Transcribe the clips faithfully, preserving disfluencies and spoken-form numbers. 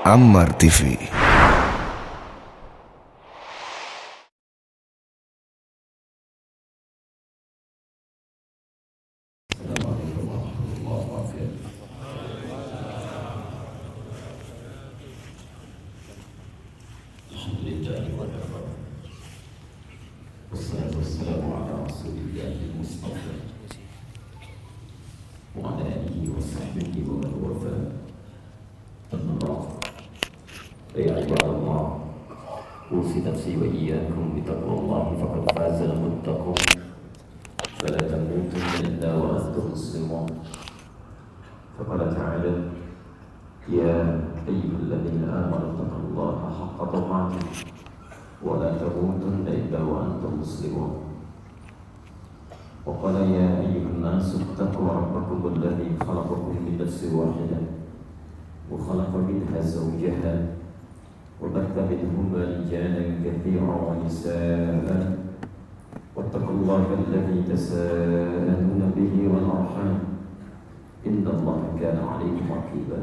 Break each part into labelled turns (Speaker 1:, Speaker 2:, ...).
Speaker 1: Ammar T V.
Speaker 2: يا عباد الله أوصي نفسي وإياكم بتقوى الله فقد فاز المتقون فلا تموتن إلا وأنتم مسلمون فقال تعالى يا أيها الذين آمنوا اتقوا الله حق تقاته ولا تموتن إلا وأنتم مسلمون وقال يا أيها الناس اتقوا ربكم الذي خلقكم من نفس واحدة وخلق منها زوجها وبث منهما رجالا كثيرا ونساء واتقوا الله الذي تساءلون به والأرحام إن الله كان عليكم رقيبا.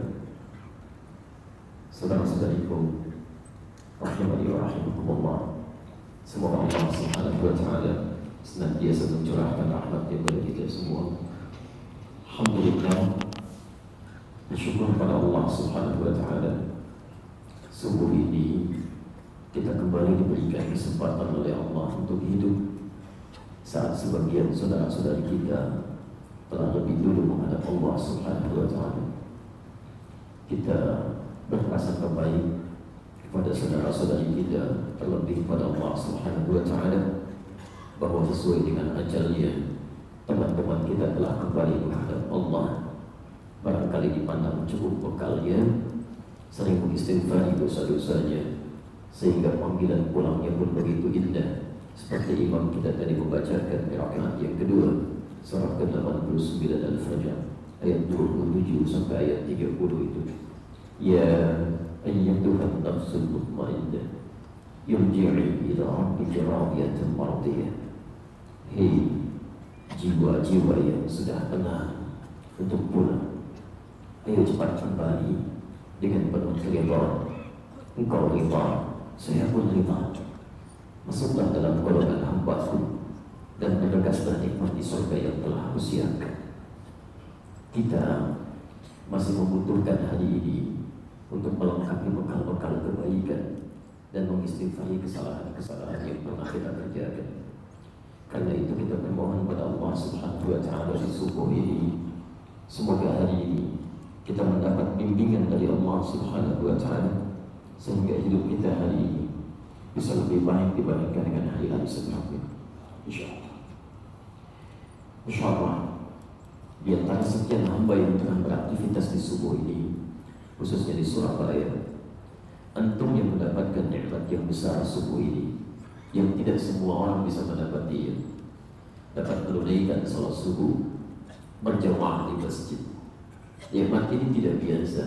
Speaker 2: Saudara-saudariku rahimani wa rahimakumullah, semoga Allah Subhanahu wa taala senantiasa mencurahkan rahmat-Nya kepada kita semua. Alhamdulillah, bersyukur kepada Allah Subhanahu wa taala. Subuh ini kita kembali diberikan kesempatan oleh Allah untuk hidup saat sebagian saudara-saudari kita telah lebih dulu menghadap Allah Subhanahu wa taala. Kita berprasangka baik kepada saudara-saudari kita, terlebih kepada Allah Subhanahu wa taala, bahwa sesuai dengan ajalnya teman-teman kita telah kembali menghadap Allah. Barangkali dipandang cukup bekalnya, sering mengistighfari dosa-dosanya, sehingga panggilan pulangnya pun begitu indah. Seperti imam kita tadi membacakan di rakaat yang kedua, surah ke delapan puluh sembilan Al-Fajr ayat dua puluh tujuh sampai ayat tiga puluh itu. Ya ayyatuhan nafsul mutmainnah irji'i ila rabbika radiyatan mardiyah. Hei jiwa-jiwa yang sudah tenang untuk pulang, ayo cepat kembali dengan penuh keridhaan. Engkau ridha, saya pun ridha. Masuklah dalam golongan hamba-Ku dan menegaslah nikmat di surga yang telah Aku siapkan. Kita masih membutuhkan hari ini untuk melengkapi bekal-bekal kebaikan dan mengistighfari kesalahan-kesalahan yang pernah kita kerjakan. Karena itu kita bermohon kepada Allah Subhanahu wa taala di subuh ini, semoga hari ini kita mendapat bimbingan dari Allah Subhanahu wa taala, sehingga hidup kita hari ini bisa lebih baik dibandingkan dengan hari-hari sebelumnya. Insyaallah. Insyaallah, di antara sekian hamba yang tengah beraktivitas di subuh ini, khususnya di Surabaya, antum yang mendapatkan nikmat yang besar subuh ini, yang tidak semua orang bisa mendapatinya, dapat menunaikan salat subuh berjamaah di masjid. Nikmat ini tidak biasa.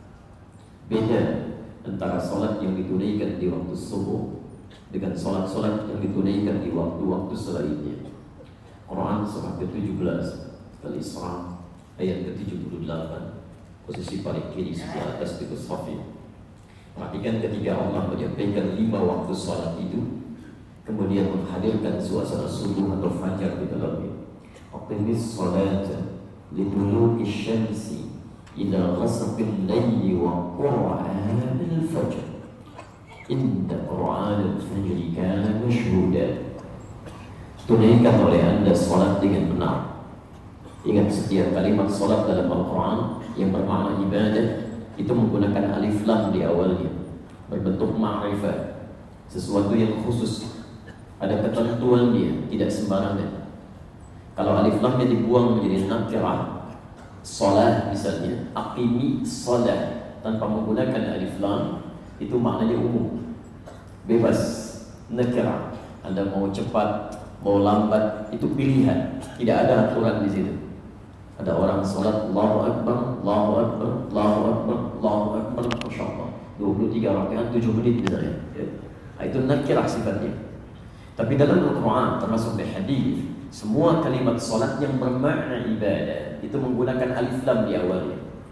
Speaker 2: Beda antara salat yang ditunaikan di waktu subuh dengan salat-salat yang ditunaikan di waktu-waktu selainnya. Quran surah ke tujuh belas Al-Isra ayat ke tujuh puluh delapan, posisi paling kiri sebelah atas itu Safi. Perhatikan ketika Allah menyampaikan lima waktu salat itu, kemudian menghadirkan suasana subuh atau fajar di dalamnya. Aqimis salata liduluki syamsi ila ghasaqil layli wa qur'anil fajr inna qur'anil fajr kana mashhuda. Tunaikan oleh anda salat dengan benar. Ingat, setiap kalimat salat dalam Al-Quran yang bermakna ibadah itu menggunakan alif lam di awalnya, berbentuk ma'rifah, sesuatu yang khusus, ada ketentuan dia, tidak sembarangan. Kalau alif lamnya dibuang menjadi nakirah, salat misalnya, aqimi salat tanpa menggunakan alif lam, itu maknanya umum, bebas, nakirah. Anda mau cepat, mau lambat, itu pilihan, tidak ada aturan di situ. Ada orang salat Allahu Akbar, Allahu Akbar, Allahu Akbar, Allahu Akbar, Masya Allah, dua puluh tiga rakaat tujuh menit misalnya, ya. Itu nakirah sifatnya. Tapi dalam Al-Quran termasuk di hadis, semua kalimat salat yang bermakna ibadah itu menggunakan alif lam di awalnya.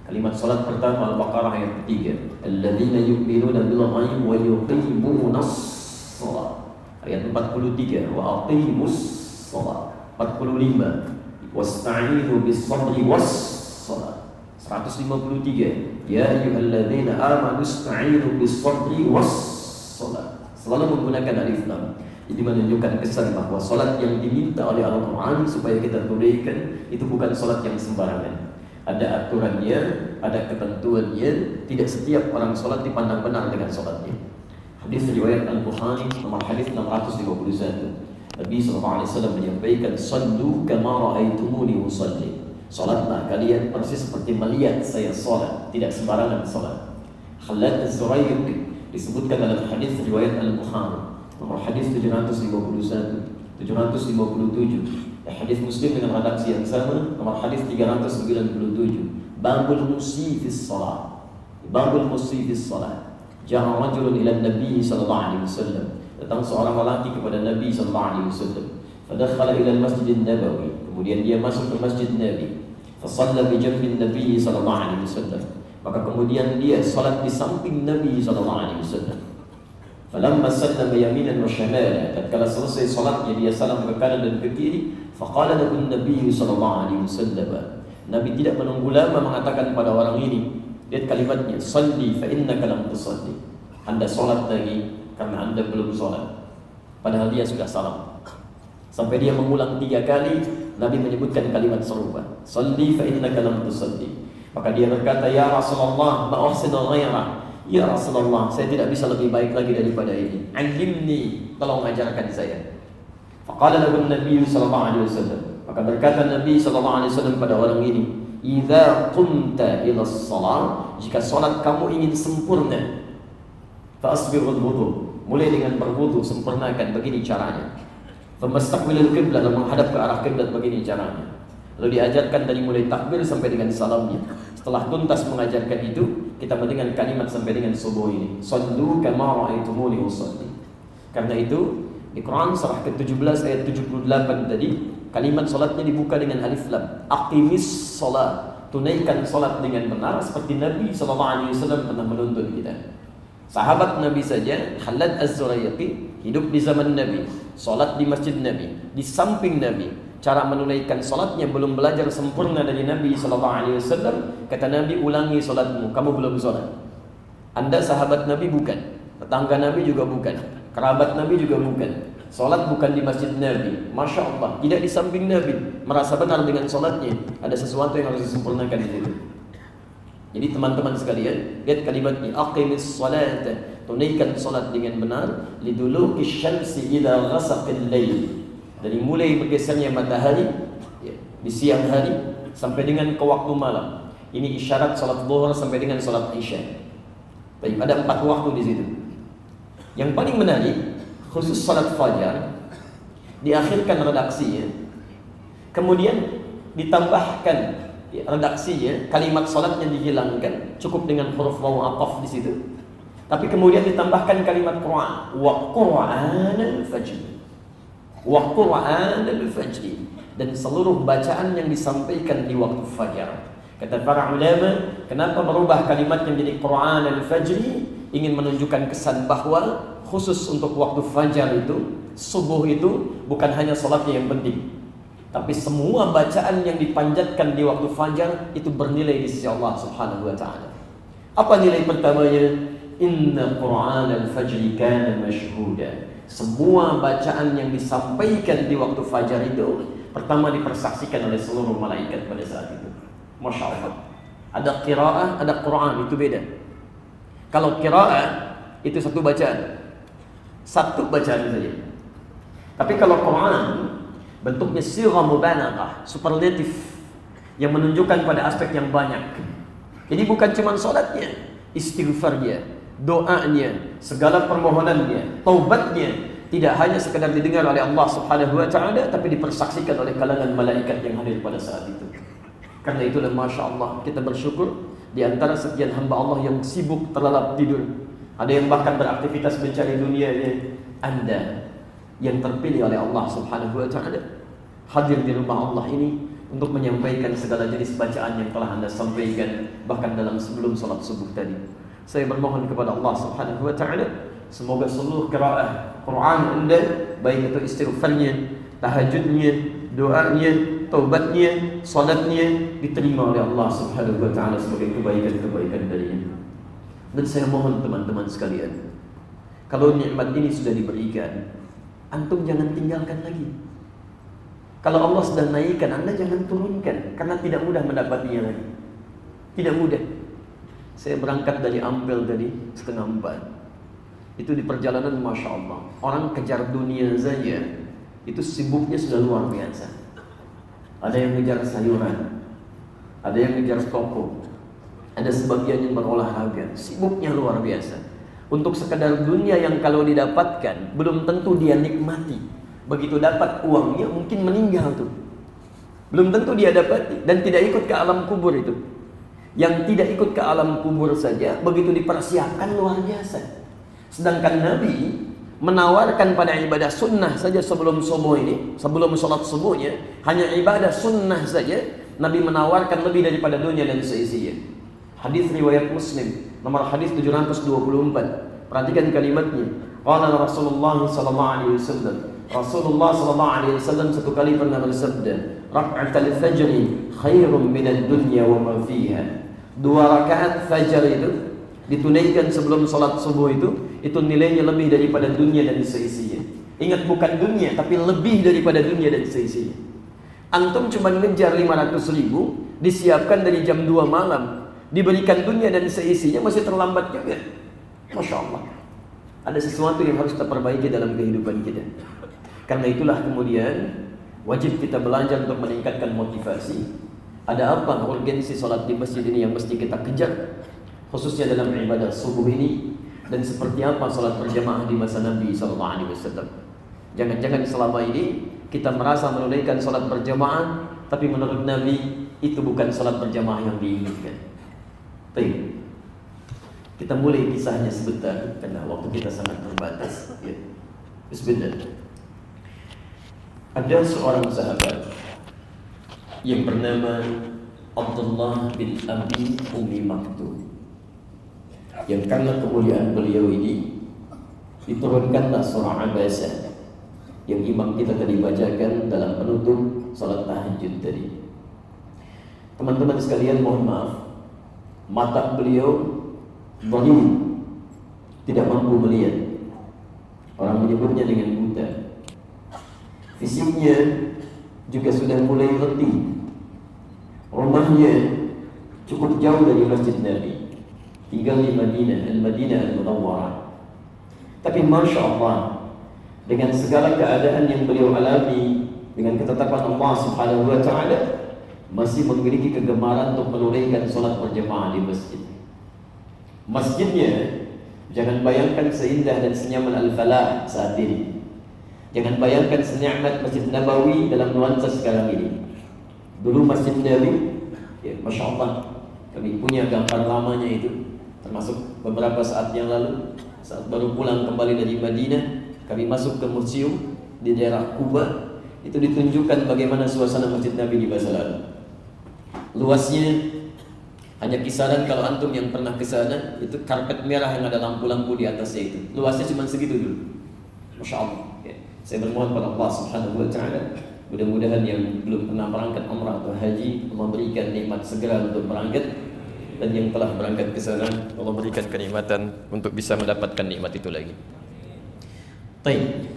Speaker 2: Kalimat salat pertama Al-Baqarah ayat ketiga. Alladzina yu'minuna bil ghaib wa yuqimunas shalah. Ayat empat puluh tiga. Wa aqimus shalah. empat puluh lima. Wasta'inu bis sabri was shalah. seratus lima puluh tiga. Ya ayyuhalladzina amanu ista'inu bis sabri was shalah. Selalu menggunakan alif lam. Ini menunjukkan kesan bahwa solat yang diminta oleh Al-Quran supaya kita tunaikan itu bukan solat yang sembarangan. Ada aturannya, ada ketentuannya. Tidak setiap orang solat dipandang benar dengan solatnya. Hadis riwayat Al-Bukhari nomor hadis enam ratus lima puluh satu. Nabi sallallahu alaihi wasallam menyampaikan, "Sallu kama ra'aitumuni usalli." Solatlah kalian persis seperti melihat saya solat, tidak sembarangan solat. Khalad Az-Zuraiqi disebutkan dalam hadis riwayat Al-Bukhari nomor hadis tujuh ratus lima puluh satu, tujuh ratus lima puluh tujuh. Hadis Muslim dengan redaksi yang sama nomor hadis tiga ratus sembilan puluh tujuh. Babul musii fis shalah. Babul musii fis shalah. Ja'a rajulun ila Nabi sallallahu alaihi wasallam. Datang seorang lelaki kepada Nabi sallallahu alaihi wasallam. Fadakhala ila al-Masjid an-Nabawi. Kemudian dia masuk ke Masjid Nabi. Fa shalla bi janbi Nabi sallallahu alaihi wasallam. Maka kemudian dia salat di samping Nabi sallallahu alaihi wasallam. Falamma sallama yaminan wa shimala, tatkala selesai salatnya dia salam ke kanan dan ke kiri. Faqala lahu Nabi sallallahu alaihi wasallam. Nabi tidak menunggu lama mengatakan pada orang ini, lihat kalimatnya, salli fa innaka lam tusalli. Anda salat lagi karena Anda belum salat. Padahal dia sudah salam. Sampai dia mengulang tiga kali, Nabi menyebutkan kalimat serupa, salli fa innaka lam tusalli. Maka dia berkata, ya Rasulullah, ma ahsinu ghairah. Ya Rasulullah, saya tidak bisa lebih baik lagi daripada ini. Alimni, tolong ajarkan saya. Faqala lahu Nabi sallallahu alaihi wasallam. Maka berkata Nabi sallallahu alaihi wasallam pada orang ini, "Idza qumta ila shalah, jika salat kamu ingin sempurna, fa asbighul wudu." Mulai dengan berwudu, sempurnakan, begini caranya. Famastaqbilul qiblah, dan menghadap ke arah kiblat, begini caranya. Lalu diajarkan dari mulai takbir sampai dengan salamnya. Setelah tuntas mengajarkan itu, kita mendengar kalimat sampai dengan subuh ini. Sallu kama ra'aitumuni usalli. Karena itu di Quran surah ke tujuh belas ayat tujuh puluh delapan tadi, kalimat salatnya dibuka dengan alif lam. Aqimis salat. Tunaikan salat dengan benar seperti Nabi sallallahu alaihi wasallam pernah menuntun kita. Sahabat Nabi saja, Khalad Az-Zuraiqi, hidup di zaman Nabi, salat di masjid Nabi, di samping Nabi. Cara menunaikan salatnya belum belajar sempurna dari Nabi sallallahu alaihi wasallam. Kata Nabi, ulangi salatmu, kamu belum salat. Anda sahabat Nabi bukan, tetangga Nabi juga bukan, kerabat Nabi juga bukan. Salat bukan di masjid Nabi, Masya Allah, tidak di samping Nabi. Merasa benar dengan salatnya, ada sesuatu yang harus disempurnakan di situ. Jadi teman-teman sekalian, lihat kalimatnya, aqimis salata, tunaikan salat dengan benar, liduluki syamsi ila ghasaqil lail. Dari mulai bergesernya matahari ya, di siang hari sampai dengan ke waktu malam. Ini isyarat salat zuhur sampai dengan salat isya. Baik, ada empat waktu di situ. Yang paling menarik, khusus salat fajar, diakhirkan redaksinya, kemudian ditambahkan ya, redaksinya, kalimat salatnya dihilangkan, cukup dengan huruf waw aqaf di situ. Tapi kemudian ditambahkan kalimat Quran, wa Qur'anal fajr. Wa Qur'anal fajr, dan seluruh bacaan yang disampaikan di waktu fajar. Kata para ulama, kenapa merubah kalimat yang menjadi Qur'anal fajr? Ingin menunjukkan kesan bahwa khusus untuk waktu fajar itu, subuh itu bukan hanya salatnya yang penting, tapi semua bacaan yang dipanjatkan di waktu fajar itu bernilai di sisi Allah Subhanahu wa taala. Apa nilai pertamanya? Inna Qur'anal fajr kana mashhuda. Semua bacaan yang disampaikan di waktu fajar itu pertama dipersaksikan oleh seluruh malaikat pada saat itu. Masya Allah. Ada qiraah, ada Quran, itu beda. Kalau qiraah itu satu bacaan, satu bacaan saja. Tapi kalau Quran bentuknya sighah mubalaghah, superlatif, yang menunjukkan pada aspek yang banyak. Jadi bukan cuma salatnya, istighfarnya, doanya, segala permohonannya, taubatnya tidak hanya sekedar didengar oleh Allah Subhanahu wa taala, tapi dipersaksikan oleh kalangan malaikat yang hadir pada saat itu. Karena itulah Masya Allah, kita bersyukur di antara sekian hamba Allah yang sibuk terlelap tidur, ada yang bahkan beraktivitas mencari dunianya. Anda yang terpilih oleh Allah Subhanahu wa taala hadir di rumah Allah ini untuk menyampaikan segala jenis bacaan yang telah Anda sampaikan, bahkan dalam sebelum salat subuh tadi. Saya bermohon kepada Allah Subhanahu wa taala, semoga seluruh qiraah Quran Anda, baik itu istighfarnya, tahajudnya, doanya, taubatnya, salatnya, diterima oleh Allah Subhanahu wa taala sebagai kebaikan-kebaikan darinya. Dan saya mohon teman-teman sekalian, kalau nikmat ini sudah diberikan, antum jangan tinggalkan lagi. Kalau Allah sudah naikkan, Anda jangan turunkan, karena tidak mudah mendapatinya lagi. Tidak mudah. Saya berangkat dari Ampel tadi setengah empat. Itu di perjalanan, Masya Allah, orang kejar dunia saja itu sibuknya sudah luar biasa. Ada yang ngejar sayuran, ada yang ngejar toko, ada sebagian yang berolahraga, sibuknya luar biasa. Untuk sekadar dunia yang kalau didapatkan belum tentu dia nikmati. Begitu dapat uangnya mungkin meninggal tuh. Belum tentu dia dapati dan tidak ikut ke alam kubur itu. Yang tidak ikut ke alam kubur saja begitu dipersiapkan luar biasa. Sedangkan Nabi menawarkan pada ibadah sunnah saja sebelum subuh ini, sebelum sholat subuhnya, hanya ibadah sunnah saja Nabi menawarkan lebih daripada dunia dan seisinya. Hadis riwayat Muslim nomor hadis tujuh ratus dua puluh empat. Perhatikan kalimatnya. Qala Rasulullah sallallahu alaihi wasallam. Rasulullah sallallahu alaihi wasallam satu kali pernah bersabda, "Rak'atul fajr khairun minad dunya wa ma fiha." Dua rakaat fajar itu ditunaikan sebelum salat subuh itu, itu nilainya lebih daripada dunia dan seisinya. Ingat, bukan dunia, tapi lebih daripada dunia dan seisinya. Antum cuma ngejar lima ratus ribu, disiapkan dari jam dua malam, diberikan dunia dan seisinya, masih terlambat juga. Masya Allah. Ada sesuatu yang harus kita perbaiki dalam kehidupan kita. Karena itulah kemudian wajib kita belajar untuk meningkatkan motivasi. Ada apa urgensi sholat di masjid ini yang mesti kita kejar, khususnya dalam ibadah subuh ini, dan seperti apa sholat berjamaah di masa Nabi sallallahu alaihi wasallam. Jangan-jangan selama ini kita merasa menunaikan sholat berjamaah, tapi menurut Nabi itu bukan sholat berjamaah yang diinginkan. Baik, kita mulai kisahnya sebentar karena waktu kita sangat terbatas. Ya. Bismillah. Ada seorang sahabat yang bernama Abdullah bin Abi Ummi Maktum, yang karena kemuliaan beliau ini diturunkanlah surah Abasa yang imam kita tadi bacakan dalam penutup salat tahajud tadi. Teman-teman sekalian, mohon maaf, mata beliau dhalim, tidak mampu melihat. Orang menyebutnya dengan buta. Fisiknya juga sudah mulai letih. Rumahnya cukup jauh dari masjid Nabi, tinggal di Madinah, Al-Madinah Al-Munawwarah. Tapi Masya Allah, dengan segala keadaan yang beliau alami, dengan ketetapan Allah Subhanahu wa ta'ala, masih memiliki kegemaran untuk menunaikan sholat berjamaah di masjid. Masjidnya, jangan bayangkan seindah dan senyaman Al-Falah saat ini. Jangan bayangkan senikmat Masjid Nabawi dalam nuansa sekarang ini. Dulu Masjid Nabi, ya, Masya Allah, kami punya gambar lamanya itu, termasuk beberapa saat yang lalu, saat baru pulang kembali dari Madinah, kami masuk ke museum di daerah Kuba. Itu ditunjukkan bagaimana suasana Masjid Nabi di masa lalu. Luasnya hanya kisaran, kalau antum yang pernah ke sana, itu karpet merah yang ada lampu-lampu di atasnya itu. Luasnya cuma segitu dulu. Masya Allah. Ya. Saya bermohon pada Allah Subhanahu wa ta'ala, mudah-mudahan yang belum pernah berangkat umrah atau haji, Allah berikan nikmat segera untuk berangkat, dan yang telah berangkat ke sana, Allah berikan kenikmatan untuk bisa mendapatkan nikmat itu lagi. Baik.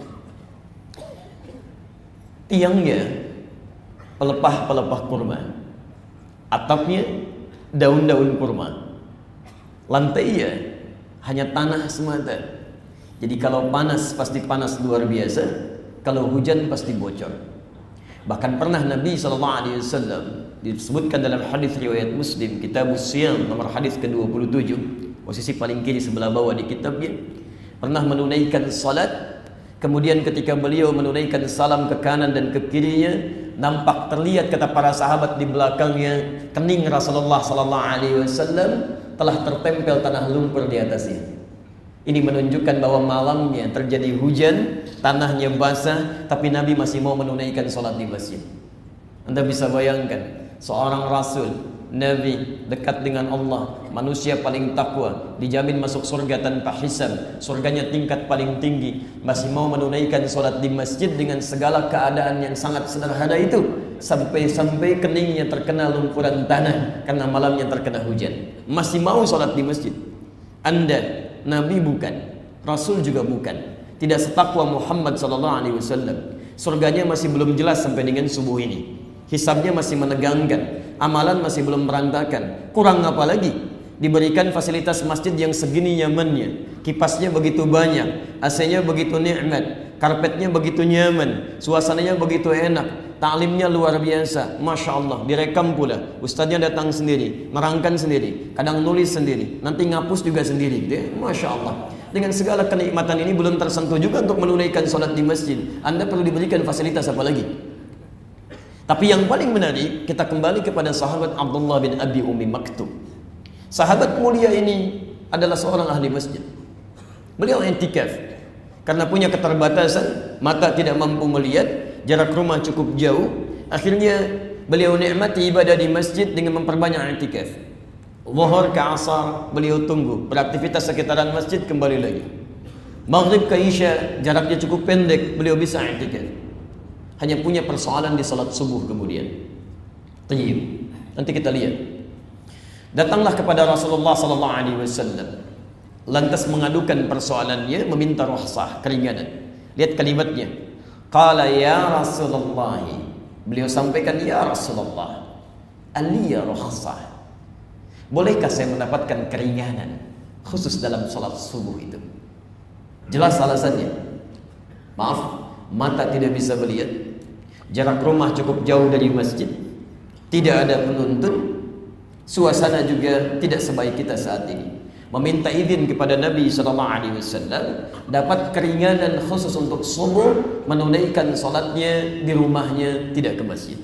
Speaker 2: Tiangnya pelepah-pelepah kurma, atapnya daun-daun kurma, lantainya hanya tanah semata. Jadi kalau panas pasti panas luar biasa, kalau hujan pasti bocor. Bahkan pernah Nabi shallallahu alaihi wasallam disebutkan dalam hadis riwayat Muslim, Kitabus Siyam nomor hadis ke dua puluh tujuh, posisi paling kiri sebelah bawah di kitabnya, pernah menunaikan salat. Kemudian ketika beliau menunaikan salam ke kanan dan ke kirinya, nampak terlihat kata para sahabat di belakangnya kening Rasulullah sallallahu alaihi wasallam telah tertempel tanah lumpur di atasnya. Ini menunjukkan bahwa malamnya terjadi hujan, tanahnya basah, tapi Nabi masih mau menunaikan sholat di masjid.
Speaker 1: Anda bisa bayangkan seorang rasul, nabi, dekat dengan Allah, manusia paling takwa, dijamin masuk surga tanpa hisab, surganya tingkat paling tinggi, masih mau menunaikan sholat di masjid dengan segala keadaan yang sangat sederhana itu, sampai-sampai keningnya terkena lumpuran tanah karena malamnya terkena hujan, masih mau sholat di masjid. Anda nabi bukan, rasul juga bukan, tidak setakwa Muhammad sallallahu alaihi wasallam. Surganya masih belum jelas sampai dengan subuh ini, hisabnya masih menegangkan, amalan masih belum berantakan. Kurang apa lagi? Diberikan fasilitas masjid yang segini nyamannya, kipasnya begitu banyak, A C-nya begitu nikmat, karpetnya begitu nyaman, suasananya begitu enak, taklimnya luar biasa, masya Allah. Direkam pula, ustadznya datang sendiri, merangkan sendiri, kadang nulis sendiri, nanti ngapus juga sendiri, deh, masya Allah. Dengan segala kenikmatan ini belum tersentuh juga untuk menunaikan sholat di masjid. Anda perlu diberikan fasilitas apa lagi? Tapi yang paling menarik, kita kembali kepada sahabat Abdullah bin Abi Ummi Maktum. Sahabat mulia ini adalah seorang ahli masjid. Beliau i'tikaf karena punya keterbatasan, mata tidak mampu melihat, jarak rumah cukup jauh. Akhirnya beliau nikmati ibadah di masjid dengan memperbanyak i'tikaf. Zuhur ke asar beliau tunggu, beraktivitas sekitaran masjid, kembali lagi. Maghrib ke isya jaraknya cukup pendek, beliau bisa i'tikaf. Hanya punya persoalan di salat subuh kemudian. Tayyib. Nanti kita lihat. Datanglah kepada Rasulullah sallallahu alaihi wasallam, lantas mengadukan persoalannya, meminta rukhsah, keringanan. Lihat kalimatnya. Qala ya Rasulullah. Beliau sampaikan, ya Rasulullah, aliya rukhsah. Bolehkah saya mendapatkan keringanan khusus dalam salat subuh itu? Jelas alasannya. Maaf, mata tidak bisa melihat, jarak rumah cukup jauh dari masjid, tidak ada penuntun, suasana juga tidak sebaik kita saat ini. Meminta izin kepada Nabi sallallahu alaihi wasallam dapat keringanan khusus untuk subuh, menunaikan salatnya di rumahnya, tidak ke masjid.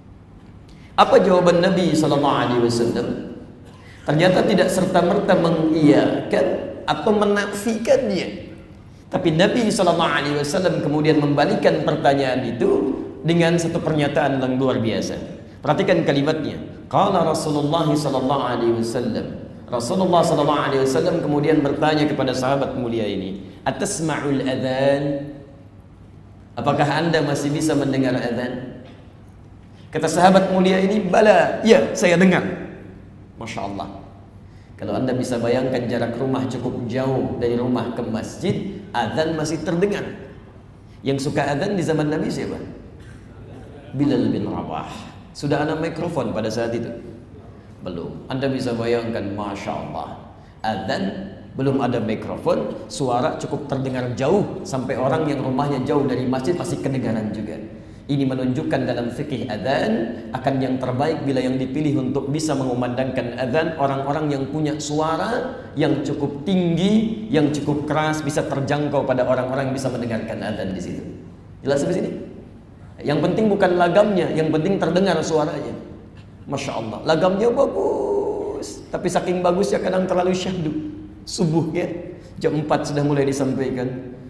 Speaker 1: Apa jawaban Nabi sallallahu alaihi wasallam? Ternyata tidak serta-merta mengiyakan atau menafikannya. Tapi Nabi sallallahu alaihi wasallam kemudian membalikkan pertanyaan itu dengan satu pernyataan yang luar biasa. Perhatikan kalimatnya. Qala Rasulullah sallallahu alaihi wasallam. Rasulullah sallallahu alaihi wasallam kemudian bertanya kepada sahabat mulia ini, "Atasma'ul adzan?" Apakah Anda masih bisa mendengar adzan? Kata sahabat mulia ini, "Bala, ya, saya dengar." Masya Allah. Kalau Anda bisa bayangkan jarak rumah cukup jauh dari rumah ke masjid, adzan masih terdengar. Yang suka adzan di zaman Nabi siapa? Bilal bin Rabah. Sudah ada mikrofon pada saat itu? Belum. Anda bisa bayangkan, Masya Allah, adzan belum ada mikrofon, suara cukup terdengar jauh, sampai orang yang rumahnya jauh dari masjid pasti kedengaran juga. Ini menunjukkan dalam fikih adzan akan yang terbaik bila yang dipilih untuk bisa mengumandangkan adzan orang-orang yang punya suara yang cukup tinggi, yang cukup keras, bisa terjangkau pada orang-orang yang bisa mendengarkan adzan di situ. Jelas di sini? Yang penting bukan lagamnya, yang penting terdengar suaranya. Masya Allah, lagamnya bagus, tapi saking bagusnya kadang terlalu syahdu. Subuhnya jam empat sudah mulai disampaikan,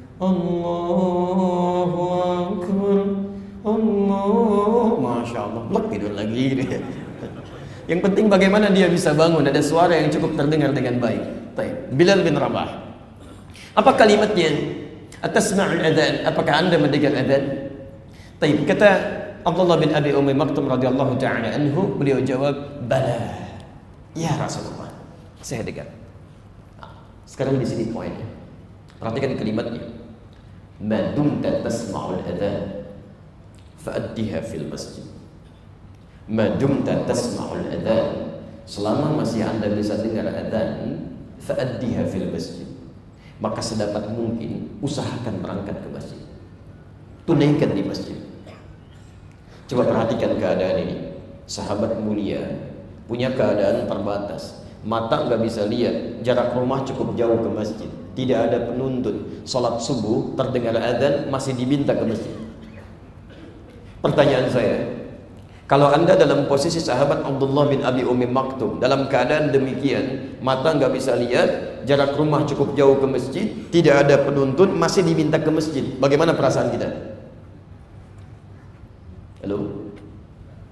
Speaker 1: Allahu Akbar, Allah, Masya Allah, blok tidur lagi gitu ya. Yang penting bagaimana dia bisa bangun, ada suara yang cukup terdengar dengan baik. Baik. Bilal bin Rabah, apa kalimatnya? Atasma'ul adzan, apakah Anda mendengar adzan? Baik, kata Abdullah bin Abi Ummi Maktum radhiyallahu ta'ala anhu, beliau jawab, bala, ya Rasulullah, saya dengar. Nah, sekarang di sini poinnya. Perhatikan kalimatnya. Ma dumta tasma'ul adzan fa'addiha fil masjid. Ma dumta tasma'ul adzan, selama masih Anda bisa dengar adzan, fa'addiha fil masjid, maka sedapat mungkin usahakan berangkat ke masjid, tunaikan di masjid. Coba perhatikan keadaan ini. Sahabat mulia punya keadaan terbatas, mata nggak bisa lihat, jarak rumah cukup jauh ke masjid, tidak ada penuntun, sholat subuh terdengar adzan, masih diminta ke masjid. Pertanyaan saya, kalau Anda dalam posisi sahabat Abdullah bin Abi Ummi Maktum, dalam keadaan demikian, mata nggak bisa lihat, jarak rumah cukup jauh ke masjid, tidak ada penuntun, masih diminta ke masjid, bagaimana perasaan kita? Halo?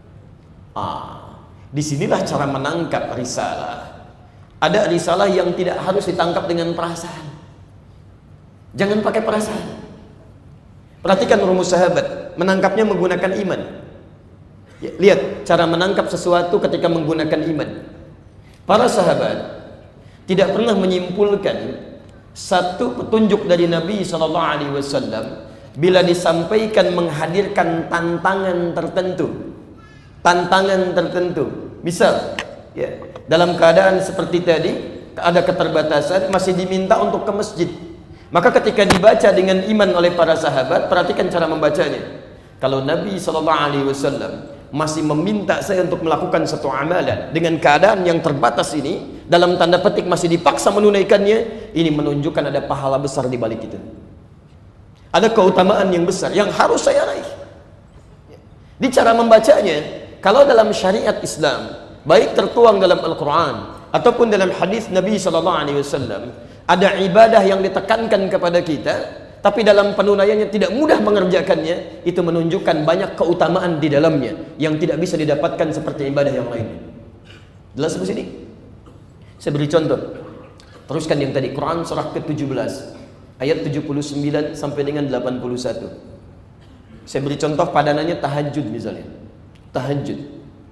Speaker 1: Ah, disinilah cara menangkap risalah. Ada risalah yang tidak harus ditangkap dengan perasaan. Jangan pakai perasaan. Perhatikan rumus sahabat, menangkapnya menggunakan iman. Ya, lihat cara menangkap sesuatu ketika menggunakan iman. Para sahabat tidak pernah menyimpulkan satu petunjuk dari Nabi shallallahu alaihi wasallam bila disampaikan menghadirkan tantangan tertentu. Tantangan tertentu. Misal, ya, dalam keadaan seperti tadi, ada keterbatasan, masih diminta untuk ke masjid. Maka ketika dibaca dengan iman oleh para sahabat, perhatikan cara membacanya. Kalau Nabi shallallahu alaihi wasallam masih meminta saya untuk melakukan satu amalan dengan keadaan yang terbatas ini, dalam tanda petik masih dipaksa menunaikannya, ini menunjukkan ada pahala besar di balik itu. Ada keutamaan yang besar yang harus saya raih. Di cara membacanya, kalau dalam syariat Islam, baik tertuang dalam Al-Quran ataupun dalam hadis Nabi shallallahu alaihi wasallam, ada ibadah yang ditekankan kepada kita, tapi dalam penunaiannya tidak mudah mengerjakannya, itu menunjukkan banyak keutamaan di dalamnya yang tidak bisa didapatkan seperti ibadah yang lain. Jelas sampai sini? Saya beri contoh. Teruskan yang tadi, Quran surah ke tujuh belas ayat tujuh puluh sembilan sampai dengan delapan puluh satu. Saya beri contoh padanannya tahajud misalnya. Tahajud.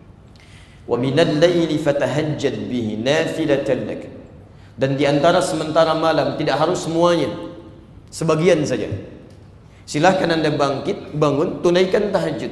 Speaker 1: Wa minal laili fatahajjad bihi nafilatan lak. Dan di antara sementara malam, tidak harus semuanya, sebagian saja. Silahkan Anda bangkit, bangun, tunaikan tahajud.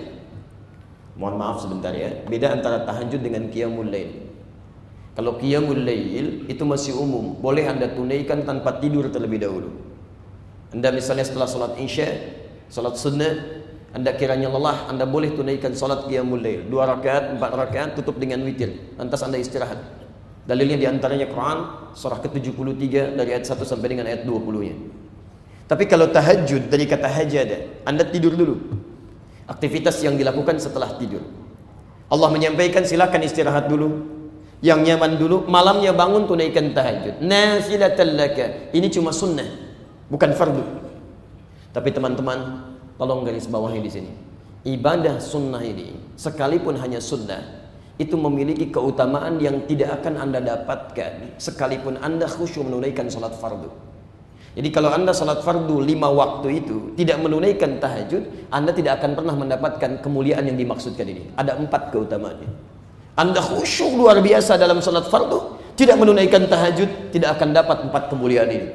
Speaker 1: Mohon maaf sebentar ya, beda antara tahajud dengan qiyamul lail. Kalau qiyamul lail itu masih umum, boleh Anda tunaikan tanpa tidur terlebih dahulu. Anda misalnya setelah salat isya, salat sunnah, Anda kiranya lelah, Anda boleh tunaikan salat qiyamul lail, dua rakaat, empat rakaat, tutup dengan witir. Lantas Anda istirahat. Dalilnya diantaranya Quran surah ke tujuh puluh tiga dari ayat satu sampai dengan ayat dua puluh-nya. Tapi kalau tahajud dari kata hajada, Anda tidur dulu. Aktivitas yang dilakukan setelah tidur. Allah menyampaikan silakan istirahat dulu. Yang nyaman dulu, malamnya bangun tunaikan tahajud. Nafilatan laka. Ini cuma sunnah, bukan fardu. Tapi teman-teman, tolong garis bawahi di sini. Ibadah sunnah ini, sekalipun hanya sunnah, itu memiliki keutamaan yang tidak akan Anda dapatkan sekalipun Anda khusyuk menunaikan salat fardu. Jadi kalau Anda salat fardu lima waktu itu tidak menunaikan tahajud, Anda tidak akan pernah mendapatkan kemuliaan yang dimaksudkan ini. Ada empat keutamaannya. Anda khusyuk luar biasa dalam salat fardu, tidak menunaikan tahajud, tidak akan dapat empat kemuliaan ini.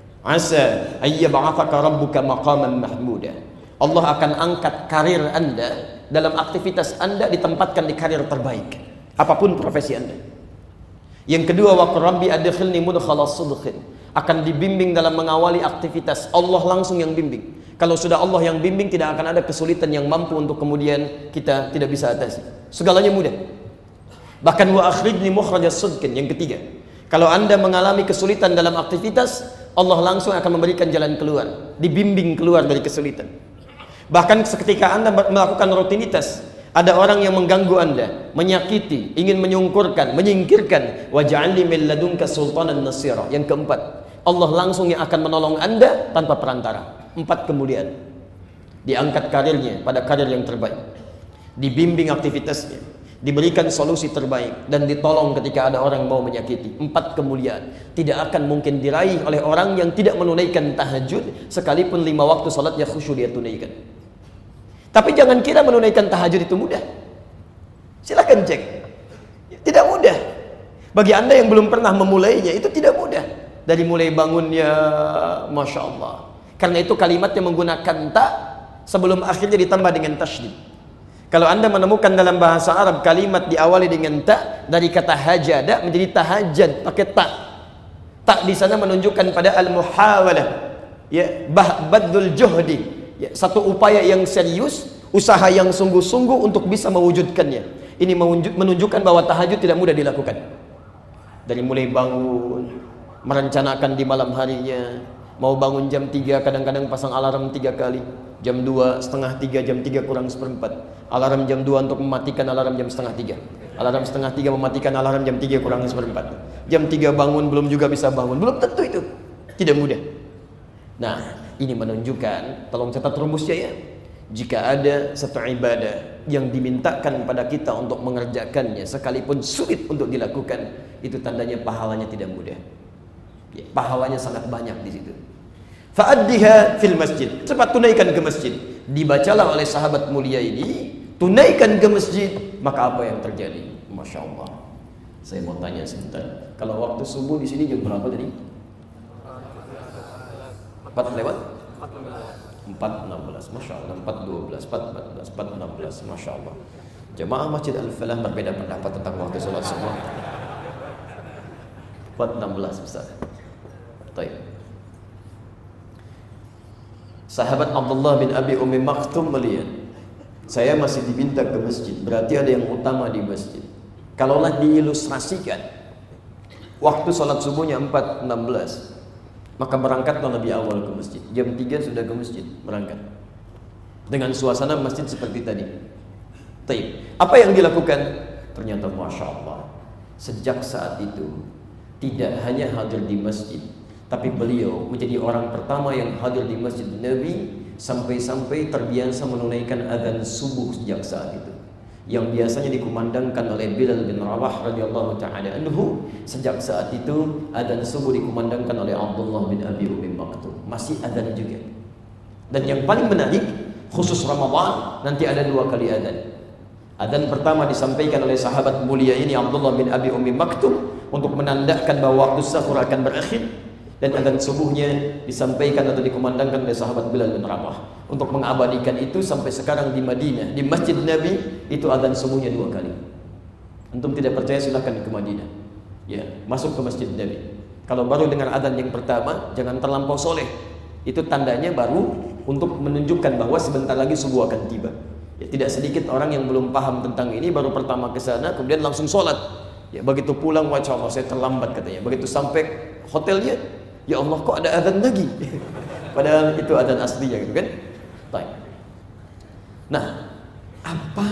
Speaker 1: Asa ayyab'athaka rabbuka maqaman mahmuda. Allah akan angkat karir Anda, dalam aktivitas Anda ditempatkan di karir terbaik, apapun profesi Anda. Yang kedua, wa rabbi adkhilni mudkhala sidqin. Akan dibimbing dalam mengawali aktivitas, Allah langsung yang bimbing. Kalau sudah Allah yang bimbing, tidak akan ada kesulitan yang mampu untuk kemudian kita tidak bisa atasi. Segalanya mudah. Bahkan wa akhrijni mukhrajas sidqin. Yang ketiga, kalau Anda mengalami kesulitan dalam aktivitas, Allah langsung akan memberikan jalan keluar, dibimbing keluar dari kesulitan. Bahkan ketika Anda melakukan rutinitas, ada orang yang mengganggu Anda, menyakiti, ingin menyungkurkan, menyingkirkan, waj'alni min ladunka sultanan nasira. Yang keempat, Allah langsung yang akan menolong Anda tanpa perantara. Empat kemuliaan. Diangkat karirnya pada karir yang terbaik, dibimbing aktivitasnya, diberikan solusi terbaik, dan ditolong ketika ada orang yang mau menyakiti. Empat kemuliaan tidak akan mungkin diraih oleh orang yang tidak menunaikan tahajud, sekalipun lima waktu salatnya khusyuk dia tunaikan. Tapi jangan kira menunaikan tahajud itu mudah. Silakan cek, tidak mudah. Bagi Anda yang belum pernah memulainya, itu tidak mudah. Dari mulai bangunnya, Masya Allah. Karena itu kalimatnya menggunakan ta, sebelum akhirnya ditambah dengan tasydid. Kalau Anda menemukan dalam bahasa Arab kalimat diawali dengan ta, dari kata hajada menjadi tahajjad pakai ta. Ta di sana menunjukkan pada al-muhawalah, ya, badul juhdi, ya, satu upaya yang serius, usaha yang sungguh-sungguh untuk bisa mewujudkannya. Ini menunjukkan bahwa tahajud tidak mudah dilakukan. Dari mulai bangun, merencanakan di malam harinya, mau bangun jam tiga, kadang-kadang pasang alarm tiga kali, jam dua, setengah tiga, jam tiga kurang seperempat, alarm jam dua untuk mematikan alarm jam setengah tiga, alarm setengah tiga mematikan alarm jam tiga kurang seperempat, jam tiga bangun belum juga bisa bangun, belum tentu itu, tidak mudah. Nah, ini menunjukkan, tolong catat rumusnya ya, jika ada satu ibadah yang dimintakan pada kita untuk mengerjakannya sekalipun sulit untuk dilakukan, itu tandanya pahalanya tidak mudah. Ya, pahalanya sangat banyak di situ. Fa'addiha fil masjid, cepat tunaikan ke masjid. Dibacalah oleh sahabat mulia ini, tunaikan ke masjid, maka apa yang terjadi? Masya Allah. Saya mau tanya sebentar. Kalau waktu subuh di sini jam berapa tadi? empat lewat? empat enam belas, Masya Allah. empat dua belas, empat empat belas, empat enam belas, Masya Allah. Jemaah Masjid Al-Falah berbeda pendapat tentang waktu sholat semua. empat enam belas Ustaz. Baik. Sahabat Abdullah bin Abi Ummi Maktum melihat, saya masih diminta ke masjid, berarti ada yang utama di masjid. Kalaulah diilustrasikan, waktu sholat subuhnya empat enam belas, maka berangkatlah lebih awal ke masjid. Jam tiga sudah ke masjid, berangkat. Dengan suasana masjid seperti tadi. Taib. Apa yang dilakukan? Ternyata Masya Allah, sejak saat itu tidak hanya hadir di masjid, tapi beliau menjadi orang pertama yang hadir di masjid Nabi, sampai-sampai terbiasa menunaikan azan subuh sejak saat itu, yang biasanya dikumandangkan oleh Bilal bin Rabah radhiyallahu taala anhu. Sejak saat itu azan subuh dikumandangkan oleh Abdullah bin Abi Ummi Maktum, masih azan juga. Dan yang paling menarik, khusus Ramadan nanti ada dua kali azan. Azan pertama disampaikan oleh sahabat mulia ini Abdullah bin Abi Ummi Maktum untuk menandakan bahwa waktu sahur akan berakhir, dan azan subuhnya disampaikan atau dikumandangkan oleh sahabat Bilal bin Rabah untuk mengabadikan itu sampai sekarang di Madinah, di Masjid Nabi itu azan subuhnya dua kali. Antum tidak percaya silahkan ke Madinah, ya, masuk ke Masjid Nabi. Kalau baru dengar azan yang pertama, jangan terlampau soleh. Itu tandanya baru untuk menunjukkan bahwa sebentar lagi subuh akan tiba. Ya, tidak sedikit orang yang belum paham tentang ini, baru pertama ke sana kemudian langsung sholat. Ya, begitu pulang, wajah Allah saya terlambat katanya. Begitu sampai hotelnya, ya Allah kok ada azan lagi. Padahal itu azan aslinya gitu kan. Baik. Nah, apa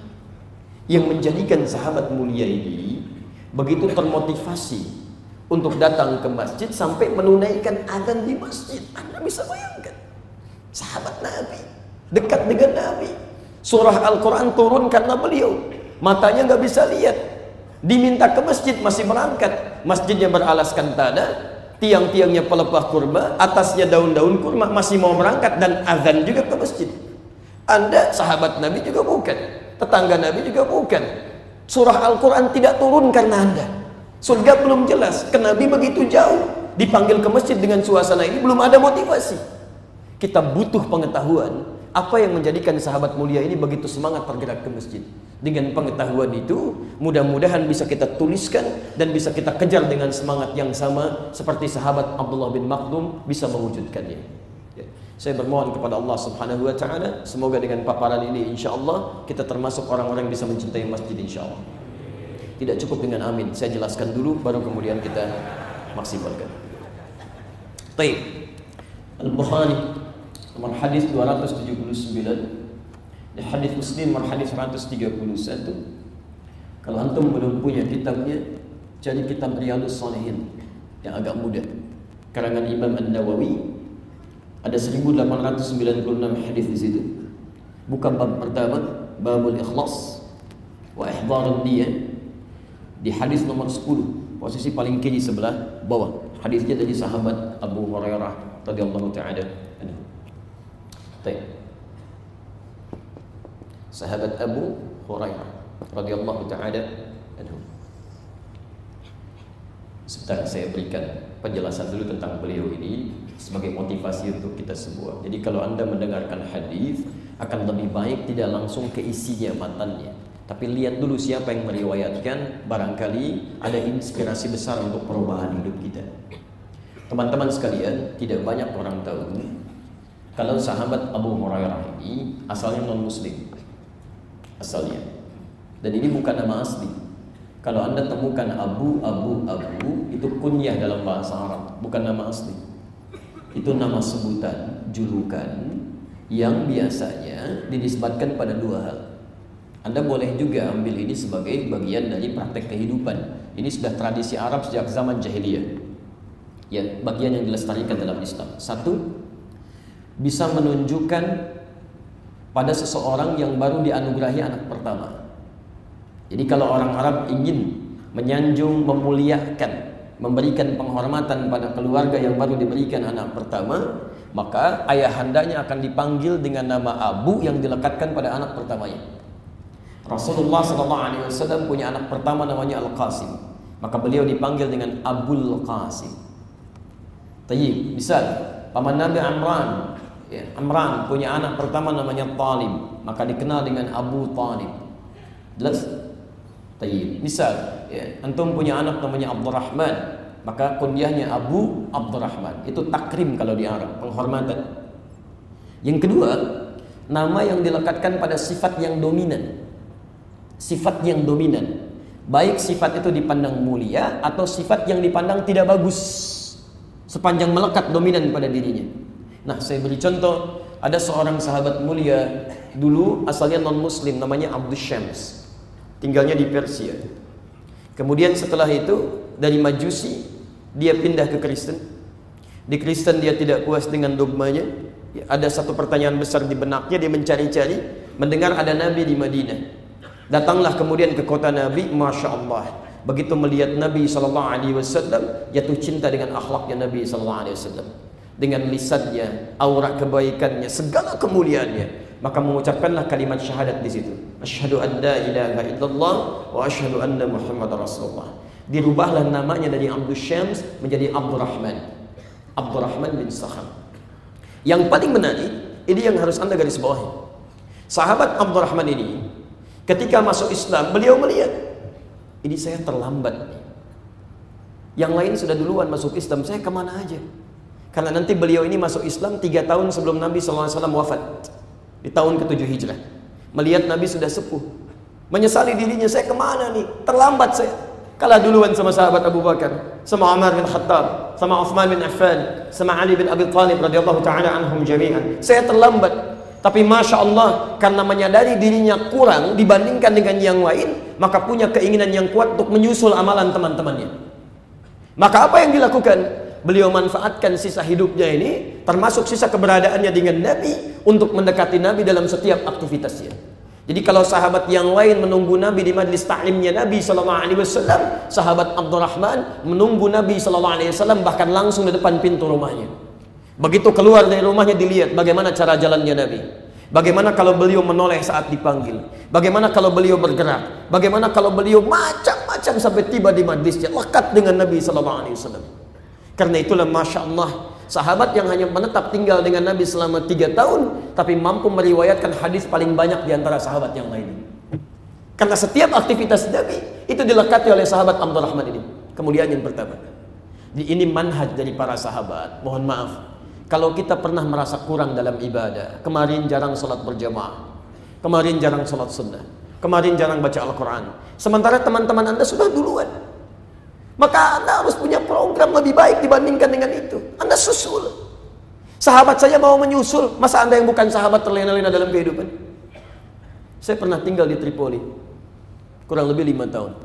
Speaker 1: yang menjadikan sahabat mulia ini begitu termotivasi untuk datang ke masjid sampai menunaikan azan di masjid? Anda bisa bayangkan, sahabat Nabi, dekat dengan Nabi, surah Al-Quran turun karena beliau, matanya nggak bisa lihat, diminta ke masjid masih berangkat. Masjidnya beralaskan tanah, tiang-tiangnya pelepah kurma, atasnya daun-daun kurma, masih mau berangkat, dan azan juga ke masjid. Anda sahabat Nabi juga bukan, tetangga Nabi juga bukan. Surah Al-Quran tidak turun karena Anda. Surga belum jelas, ke Nabi begitu jauh, dipanggil ke masjid dengan suasana ini, belum ada motivasi. Kita butuh pengetahuan apa yang menjadikan sahabat mulia ini begitu semangat tergerak ke masjid. Dengan pengetahuan itu, mudah-mudahan bisa kita tuliskan dan bisa kita kejar dengan semangat yang sama seperti sahabat Abdullah bin Maktum bisa mewujudkannya. Ya. Saya bermohon kepada Allah Subhanahu wa taala, semoga dengan paparan ini insya Allah kita termasuk orang-orang yang bisa mencintai masjid insya Allah. Tidak cukup dengan amin, saya jelaskan dulu baru kemudian kita maksimalkan. Baik. Al-Bukhari nomor hadis dua ratus tujuh puluh sembilan, di hadis Muslim nomor hadis seratus tiga puluh satu. Kalau antum belum punya kitabnya, cari kitab Riyadhus Shalihin yang agak mudah, karangan Imam An-Nawawi. Ada seribu delapan ratus sembilan puluh enam hadis di situ. Buka bab pertama, babul ikhlas wa ihdharun niyyah. Di hadis nomor sepuluh, posisi paling kiri sebelah bawah. Hadisnya dari sahabat Abu Hurairah radhiyallahu taala anhu. Baik. Sahabat Abu Hurairah radhiyallahu taala anhu. Sebentar saya berikan penjelasan dulu tentang beliau ini sebagai motivasi untuk kita semua. Jadi kalau Anda mendengarkan hadis, akan lebih baik tidak langsung ke isinya, matanya, tapi lihat dulu siapa yang meriwayatkan, barangkali ada inspirasi besar untuk perubahan hidup kita. Teman-teman sekalian, tidak banyak orang tahu kalau sahabat Abu Hurairah ini asalnya non-muslim, asalnya, dan ini bukan nama asli. Kalau Anda temukan Abu, Abu, Abu, itu kunyah dalam bahasa Arab, bukan nama asli. Itu nama sebutan, julukan yang biasanya dinisbatkan pada dua hal. Anda boleh juga ambil ini sebagai bagian dari praktek kehidupan. Ini sudah tradisi Arab sejak zaman jahiliyah. Ya, bagian yang dilestarikan dalam Islam. Satu, bisa menunjukkan pada seseorang yang baru dianugerahi anak pertama. Jadi kalau orang Arab ingin menyanjung, memuliakan, memberikan penghormatan pada keluarga yang baru diberikan anak pertama, maka ayahandanya akan dipanggil dengan nama Abu yang dilekatkan pada anak pertamanya. Rasulullah shallallahu alaihi wasallam punya anak pertama namanya Al-Qasim, maka beliau dipanggil dengan Abul Qasim. Tayyib, misal paman Nabi Amran, ya, Amran punya anak pertama namanya Talib, maka dikenal dengan Abu Talib. Jelas? Tayyib. Misal, ya, antum punya anak namanya Abdurrahman, maka kunyahnya Abu Abdurrahman. Itu takrim kalau di Arab, penghormatan. Yang kedua, nama yang dilekatkan pada sifat yang dominan. Sifat yang dominan, baik sifat itu dipandang mulia atau sifat yang dipandang tidak bagus, sepanjang melekat dominan pada dirinya. Nah, saya beri contoh, ada seorang sahabat mulia dulu asalnya non muslim namanya Abdus Syams, tinggalnya di Persia. Kemudian setelah itu dari Majusi dia pindah ke Kristen. Di Kristen dia tidak puas dengan dogmanya. Ada satu pertanyaan besar di benaknya, dia mencari-cari, mendengar ada Nabi di Madinah. Datanglah kemudian ke kota Nabi, Masya Allah. Begitu melihat Nabi shallallahu alaihi wasallam, jatuh cinta dengan akhlaknya Nabi shallallahu alaihi wasallam, dengan lisannya, aura kebaikannya, segala kemuliaannya. Maka mengucapkanlah kalimat syahadat di situ. Asyhadu an la ilaha illallah wa asyhadu anna Muhammadar Rasulullah. Dirubahlah namanya dari Abdus Syams menjadi Abdurrahman. Abdurrahman bin Sakhar. Yang paling menarik, ini yang harus Anda garis bawahi. Sahabat Abdurrahman ini ketika masuk Islam, beliau melihat, ini saya terlambat. Yang lain sudah duluan masuk Islam, saya kemana aja? Karena nanti beliau ini masuk Islam tiga tahun sebelum Nabi shallallahu alaihi wasallam wafat, di tahun ketujuh Hijrah. Melihat Nabi sudah sepuh, menyesali dirinya, saya kemana nih? Terlambat saya. Kalah duluan sama sahabat Abu Bakar, sama Umar bin Khattab, sama Uthman bin Affan, sama Ali bin Abi Thalib radhiyallahu ta'ala anhum jami'an. Saya terlambat. Tapi Masya Allah, karena menyadari dirinya kurang dibandingkan dengan yang lain, maka punya keinginan yang kuat untuk menyusul amalan teman-temannya. Maka apa yang dilakukan? Beliau manfaatkan sisa hidupnya ini, termasuk sisa keberadaannya dengan Nabi, untuk mendekati Nabi dalam setiap aktivitasnya. Jadi kalau sahabat yang lain menunggu Nabi di majlis ta'limnya Nabi shallallahu alaihi wasallam, sahabat Abdurrahman menunggu Nabi shallallahu alaihi wasallam bahkan langsung di depan pintu rumahnya. Begitu keluar dari rumahnya dilihat bagaimana cara jalannya Nabi. Bagaimana kalau beliau menoleh saat dipanggil. Bagaimana kalau beliau bergerak. Bagaimana kalau beliau macam-macam sampai tiba di majlisnya. Lekat dengan Nabi shallallahu alaihi wasallam. Karena itulah Masya Allah, sahabat yang hanya menetap tinggal dengan Nabi selama tiga tahun, tapi mampu meriwayatkan hadis paling banyak di antara sahabat yang lain. Karena setiap aktivitas Nabi itu dilekati oleh sahabat Abdurrahman ini. Kemudian yang pertama, ini manhaj dari para sahabat. Mohon maaf, kalau kita pernah merasa kurang dalam ibadah, kemarin jarang sholat berjamaah, kemarin jarang sholat sunnah, kemarin jarang baca Al-Quran, sementara teman-teman Anda sudah duluan, maka Anda harus punya program lebih baik dibandingkan dengan itu. Anda susul. Sahabat saya mau menyusul, masa Anda yang bukan sahabat terlena-lena dalam kehidupan? Saya pernah tinggal di Tripoli kurang lebih lima tahun.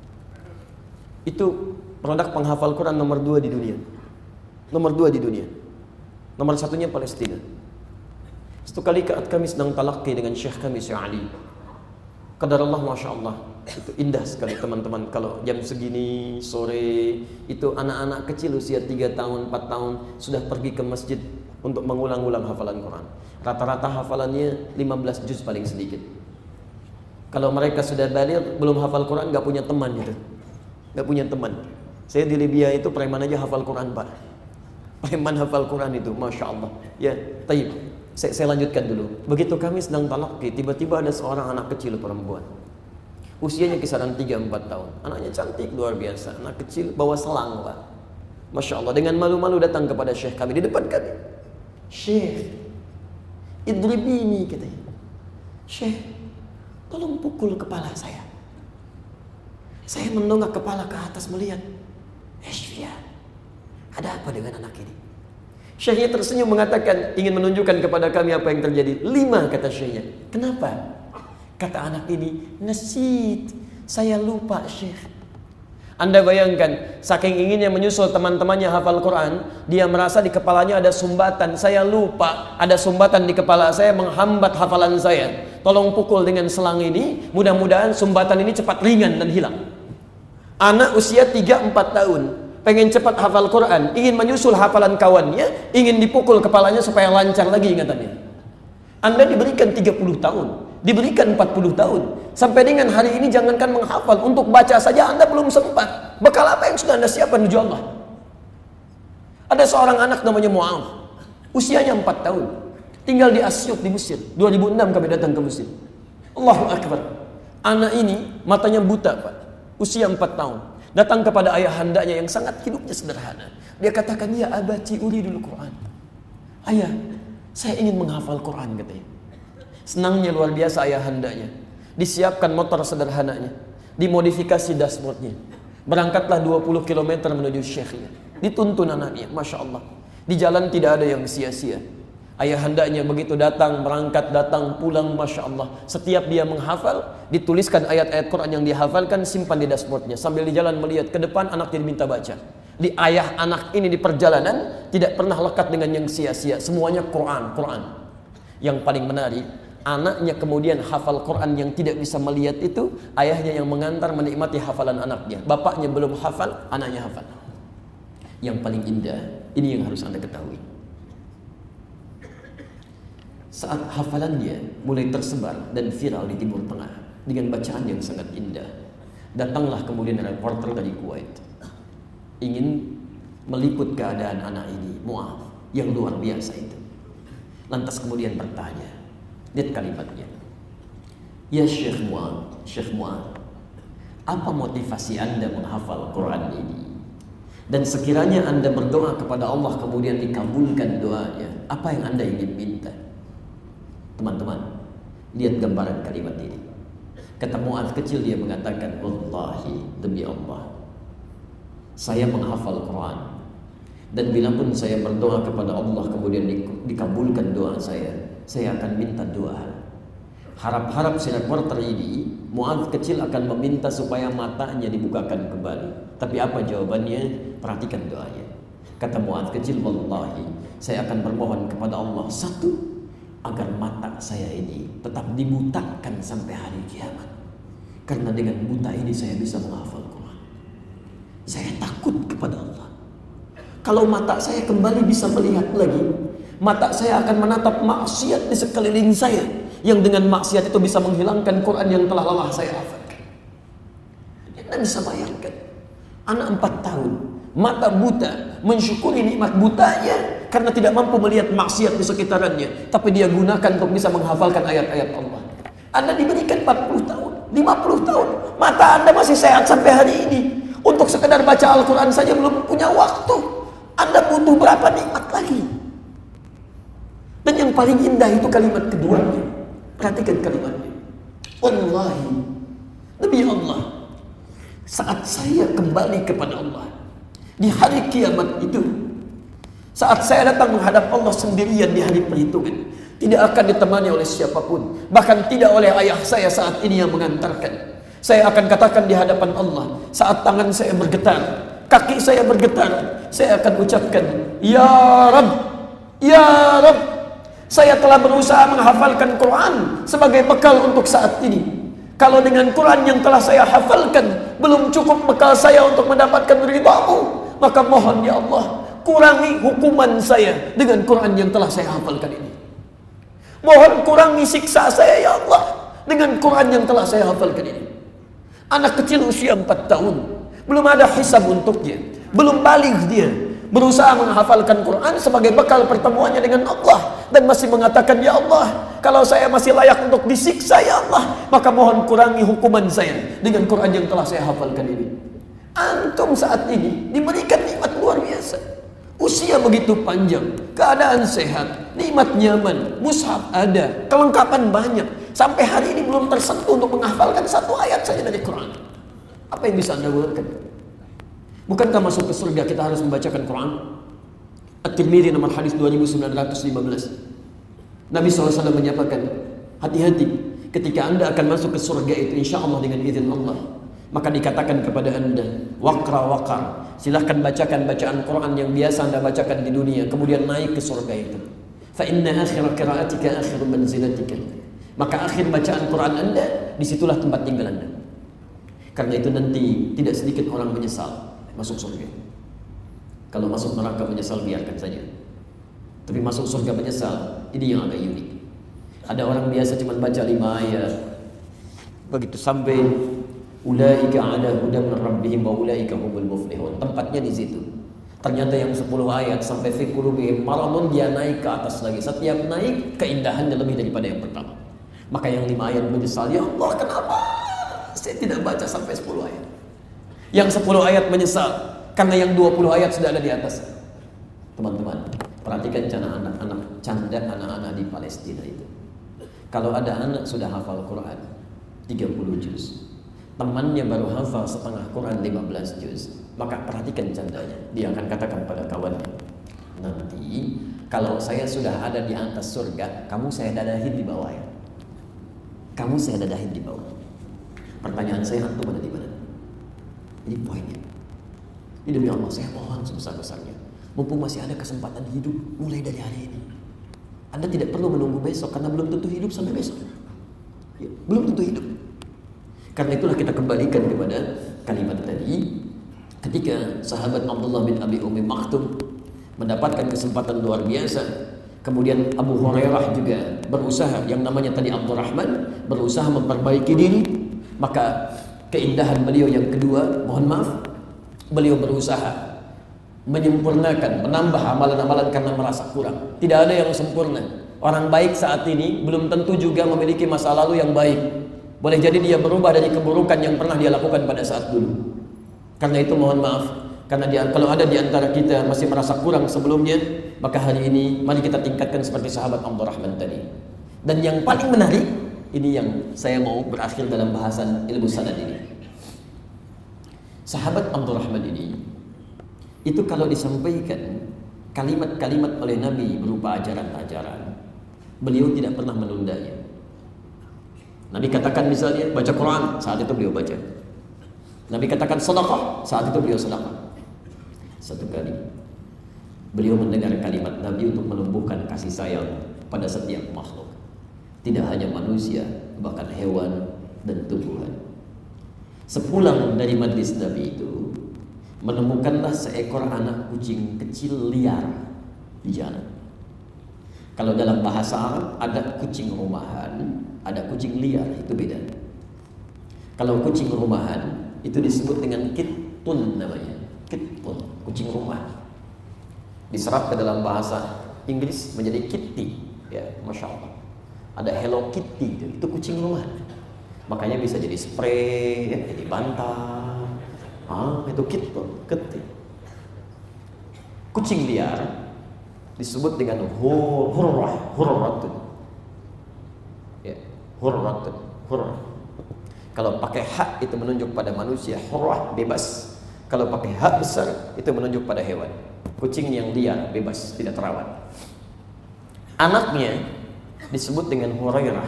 Speaker 1: Itu produk penghafal Quran nomor dua di dunia. Nomor dua di dunia. Nomor satunya Palestina. Satu kali saat kami sedang talaqi dengan Syekh kami, Syekh Ali. Qadarullah, Masya Allah. Itu indah sekali teman-teman. Kalau jam segini, sore, itu anak-anak kecil usia tiga tahun, empat tahun sudah pergi ke masjid untuk mengulang-ulang hafalan Quran. Rata-rata hafalannya lima belas juz paling sedikit. Kalau mereka sudah baligh, belum hafal Quran, gak punya teman gitu. Gak punya teman. Saya di Libya itu preman aja hafal Quran, Pak. Preman hafal Quran itu, Masya Allah. Ya, taib. Saya, saya lanjutkan dulu. Begitu kami sedang talaqi, tiba-tiba ada seorang anak kecil perempuan. Usianya kisaran tiga empat tahun. Anaknya cantik, luar biasa. Anak kecil bawa selang, Pak. Masya Allah. Dengan malu-malu datang kepada Syekh kami, di depan kami. Syekh, idribini, katanya. Syekh, tolong pukul kepala saya. Saya mendongak kepala ke atas melihat. Esya, ada apa dengan anak ini? Syekhnya tersenyum mengatakan, ingin menunjukkan kepada kami apa yang terjadi. Lima, kata syekhnya. Kenapa? Kata anak ini, nasid, saya lupa Syekh. Anda bayangkan, saking inginnya menyusul teman-temannya hafal Quran, dia merasa di kepalanya ada sumbatan. Saya lupa, ada sumbatan di kepala saya menghambat hafalan saya. Tolong pukul dengan selang ini, mudah-mudahan sumbatan ini cepat ringan dan hilang. Anak usia tiga empat tahun, pengen cepat hafal Quran, ingin menyusul hafalan kawannya, ingin dipukul kepalanya supaya lancar lagi ingatannya. Anda diberikan tiga puluh tahun, diberikan empat puluh tahun, sampai dengan hari ini jangankan menghafal, untuk baca saja Anda belum sempat. Bekal apa yang sudah Anda siapkan menuju Allah? Ada seorang anak namanya Mu'adh, usianya empat tahun, tinggal di Asyut di Mesir. dua ribu enam kami datang ke Mesir. Allahu Akbar. Anak ini matanya buta, Pak, usia empat tahun. Datang kepada ayahandanya yang sangat hidupnya sederhana. Dia katakan, ya abati uridul Quran. Ayah, saya ingin menghafal Quran, katanya. Senangnya luar biasa ayahandanya. Disiapkan motor sederhananya, dimodifikasi dashboardnya. Berangkatlah dua puluh kilometer menuju syekhnya. Dituntun anaknya, Masya Allah. Di jalan tidak ada yang sia-sia. Ayahandanya begitu datang, berangkat, datang, pulang, Masya Allah. Setiap dia menghafal, dituliskan ayat-ayat Quran yang dihafalkan, simpan di dashboardnya. Sambil di jalan melihat ke depan, anaknya diminta baca. Di ayah anak ini di perjalanan tidak pernah lekat dengan yang sia-sia. Semuanya Quran, Quran. Yang paling menarik, anaknya kemudian hafal Quran yang tidak bisa melihat itu, ayahnya yang mengantar menikmati hafalan anaknya. Bapaknya belum hafal, anaknya hafal. Yang paling indah, ini yang harus Anda ketahui. Saat hafalannya mulai tersebar dan viral di Timur Tengah dengan bacaan yang sangat indah, datanglah kemudian reporter dari Kuwait, ingin meliput keadaan anak ini, Mu'adh, yang luar biasa itu. Lantas kemudian bertanya, lihat kalimatnya, ya Syekh Mu'adh, Syekh Mu'adh, apa motivasi Anda menghafal Quran ini? Dan sekiranya Anda berdoa kepada Allah kemudian dikabulkan doanya, apa yang Anda ingin minta? Teman-teman, lihat gambaran kalimat ini. Kata Mu'adh kecil, dia mengatakan, wallahi, demi Allah, saya menghafal Quran, dan bila pun saya berdoa kepada Allah kemudian dikabulkan doa saya, saya akan minta doa. Harap-harap si reporter ini, Mu'adh kecil akan meminta supaya matanya dibukakan kembali. Tapi apa jawabannya? Perhatikan doanya. Kata Mu'adh kecil, wallahi, saya akan bermohon kepada Allah, satu, agar mata saya ini tetap dibutakan sampai hari kiamat. Karena dengan buta ini saya bisa menghafal Quran. Saya takut kepada Allah. Kalau mata saya kembali bisa melihat lagi, mata saya akan menatap maksiat di sekeliling saya, yang dengan maksiat itu bisa menghilangkan Quran yang telah lelah saya hafalkan. Anda bisa bayangkan, anak empat tahun, mata buta, mensyukuri nikmat butanya karena tidak mampu melihat maksiat di sekitarannya, tapi dia gunakan untuk bisa menghafalkan ayat-ayat Allah. Anda diberikan empat puluh tahun, lima puluh tahun, mata Anda masih sehat sampai hari ini. Untuk sekedar baca Al-Quran saja belum punya waktu. Anda butuh berapa nikmat lagi? Dan yang paling indah itu kalimat keduanya. Perhatikan kalimatnya. Wallahi, demi Allah, saat saya kembali kepada Allah di hari kiamat itu, saat saya datang menghadap Allah sendirian di hari perhitungan, tidak akan ditemani oleh siapapun, bahkan tidak oleh ayah saya saat ini yang mengantarkan. Saya akan katakan di hadapan Allah, saat tangan saya bergetar, kaki saya bergetar, saya akan ucapkan, Ya Rabb, Ya Rabb, saya telah berusaha menghafalkan Quran sebagai bekal untuk saat ini. Kalau dengan Quran yang telah saya hafalkan belum cukup bekal saya untuk mendapatkan ridha-Mu, maka mohon ya Allah, kurangi hukuman saya dengan Quran yang telah saya hafalkan ini. Mohon kurangi siksa saya ya Allah dengan Quran yang telah saya hafalkan ini. Anak kecil usia empat tahun, belum ada hisab untuknya, belum balik dia, berusaha menghafalkan Quran sebagai bekal pertemuannya dengan Allah, dan masih mengatakan, ya Allah, kalau saya masih layak untuk disiksa ya Allah, maka mohon kurangi hukuman saya dengan Quran yang telah saya hafalkan ini. Antum saat ini diberikan nikmat luar biasa, usia begitu panjang, keadaan sehat, nikmat nyaman, mushaf ada, kelengkapan banyak, sampai hari ini belum tersentuh untuk menghafalkan satu ayat saja dari Quran. Apa yang bisa Anda lakukan? Bukankah masuk ke surga kita harus membacakan Quran? At-Tirmidzi nomor hadis dua ribu sembilan ratus lima belas. Nabi shallallahu alaihi wasallam menyatakan, hati-hati ketika Anda akan masuk ke surga itu, insya Allah dengan izin Allah, Maka dikatakan kepada anda, waqra waqar, silahkan bacakan bacaan Quran yang biasa anda bacakan di dunia, kemudian naik ke surga itu. Fa inna akhir qiraatika akhir manzilatika. Maka akhir bacaan Quran anda, disitulah tempat tinggal anda. Karena itu nanti tidak sedikit orang menyesal masuk surga. Kalau masuk neraka menyesal biarkan saja. Tapi masuk surga menyesal, ini yang agak unik. Ada orang biasa cuma baca lima ayat, begitu sampai ulaika ala hudan min rabbihim wa ulaika humul muflihun. Tempatnya di situ. Ternyata yang sepuluh ayat sampai fi qulubihim maradun, dia naik ke atas lagi. Setiap naik keindahannya lebih daripada yang pertama. Maka yang lima ayat menyesal, ya Allah kenapa saya tidak baca sampai sepuluh ayat. Yang sepuluh ayat menyesal karena yang dua puluh ayat sudah ada di atas. Teman-teman, perhatikan cara anak-anak canda anak-anak di Palestina itu. Kalau ada anak sudah hafal Quran tiga puluh juz, temannya baru hafal setengah Quran lima belas juz, maka perhatikan candanya. Dia akan katakan pada kawannya, nanti kalau saya sudah ada di atas surga, kamu saya dadahin di bawah ya. Kamu saya dadahin di bawah. Pertanyaan saya, antum ada di mana? Ini poinnya. Ini demi Allah saya mohon sebesar-besarnya, mumpung masih ada kesempatan hidup, mulai dari hari ini. Anda tidak perlu menunggu besok, karena belum tentu hidup sampai besok. Ya, belum tentu hidup. Karena itulah kita kembalikan kepada kalimat tadi, ketika sahabat Abdullah bin Abi Ummi Maktum mendapatkan kesempatan luar biasa, kemudian Abu Hurairah juga berusaha, yang namanya tadi Abdurrahman, berusaha memperbaiki diri, maka keindahan beliau yang kedua, mohon maaf, beliau berusaha menyempurnakan, menambah amalan-amalan karena merasa kurang. Tidak ada yang sempurna. Orang baik saat ini belum tentu juga memiliki masa lalu yang baik. Boleh jadi dia berubah dari keburukan yang pernah dia lakukan pada saat dulu. Karena itu mohon maaf, karena dia, kalau ada di antara kita masih merasa kurang sebelumnya, maka hari ini mari kita tingkatkan seperti sahabat Abdurrahman tadi. Dan yang paling menarik, ini yang saya mau berakhir dalam bahasan ilmu sanad ini. Sahabat Abdurrahman ini, itu kalau disampaikan kalimat-kalimat oleh Nabi berupa ajaran-ajaran, beliau tidak pernah menundanya. Nabi katakan misalnya baca Quran, saat itu beliau baca. Nabi katakan sedekah, saat itu beliau sedekah. Satu kali beliau mendengar kalimat Nabi untuk menumbuhkan kasih sayang pada setiap makhluk, tidak hanya manusia, bahkan hewan dan tumbuhan. Sepulang dari majlis Nabi itu, menemukanlah seekor anak kucing kecil liar di jalan. Kalau dalam bahasa Arab ada kucing rumahan, ada kucing liar, itu beda. Kalau kucing rumahan itu disebut dengan kittun namanya, kittun, kucing rumah. Diserap ke dalam bahasa Inggris menjadi kitty, ya, masya Allah. Ada Hello Kitty, itu, itu kucing rumah. Makanya bisa jadi spray, ya, jadi bantal. Ah, itu kittun, kitty. Kucing liar disebut dengan hur, hurrah, hurratun. Ya, hurratun, hurrah. Kalau pakai hak itu menunjuk pada manusia, hurrah, bebas. Kalau pakai hak besar itu menunjuk pada hewan. Kucing yang liar, bebas, tidak terawat. Anaknya disebut dengan Hurairah.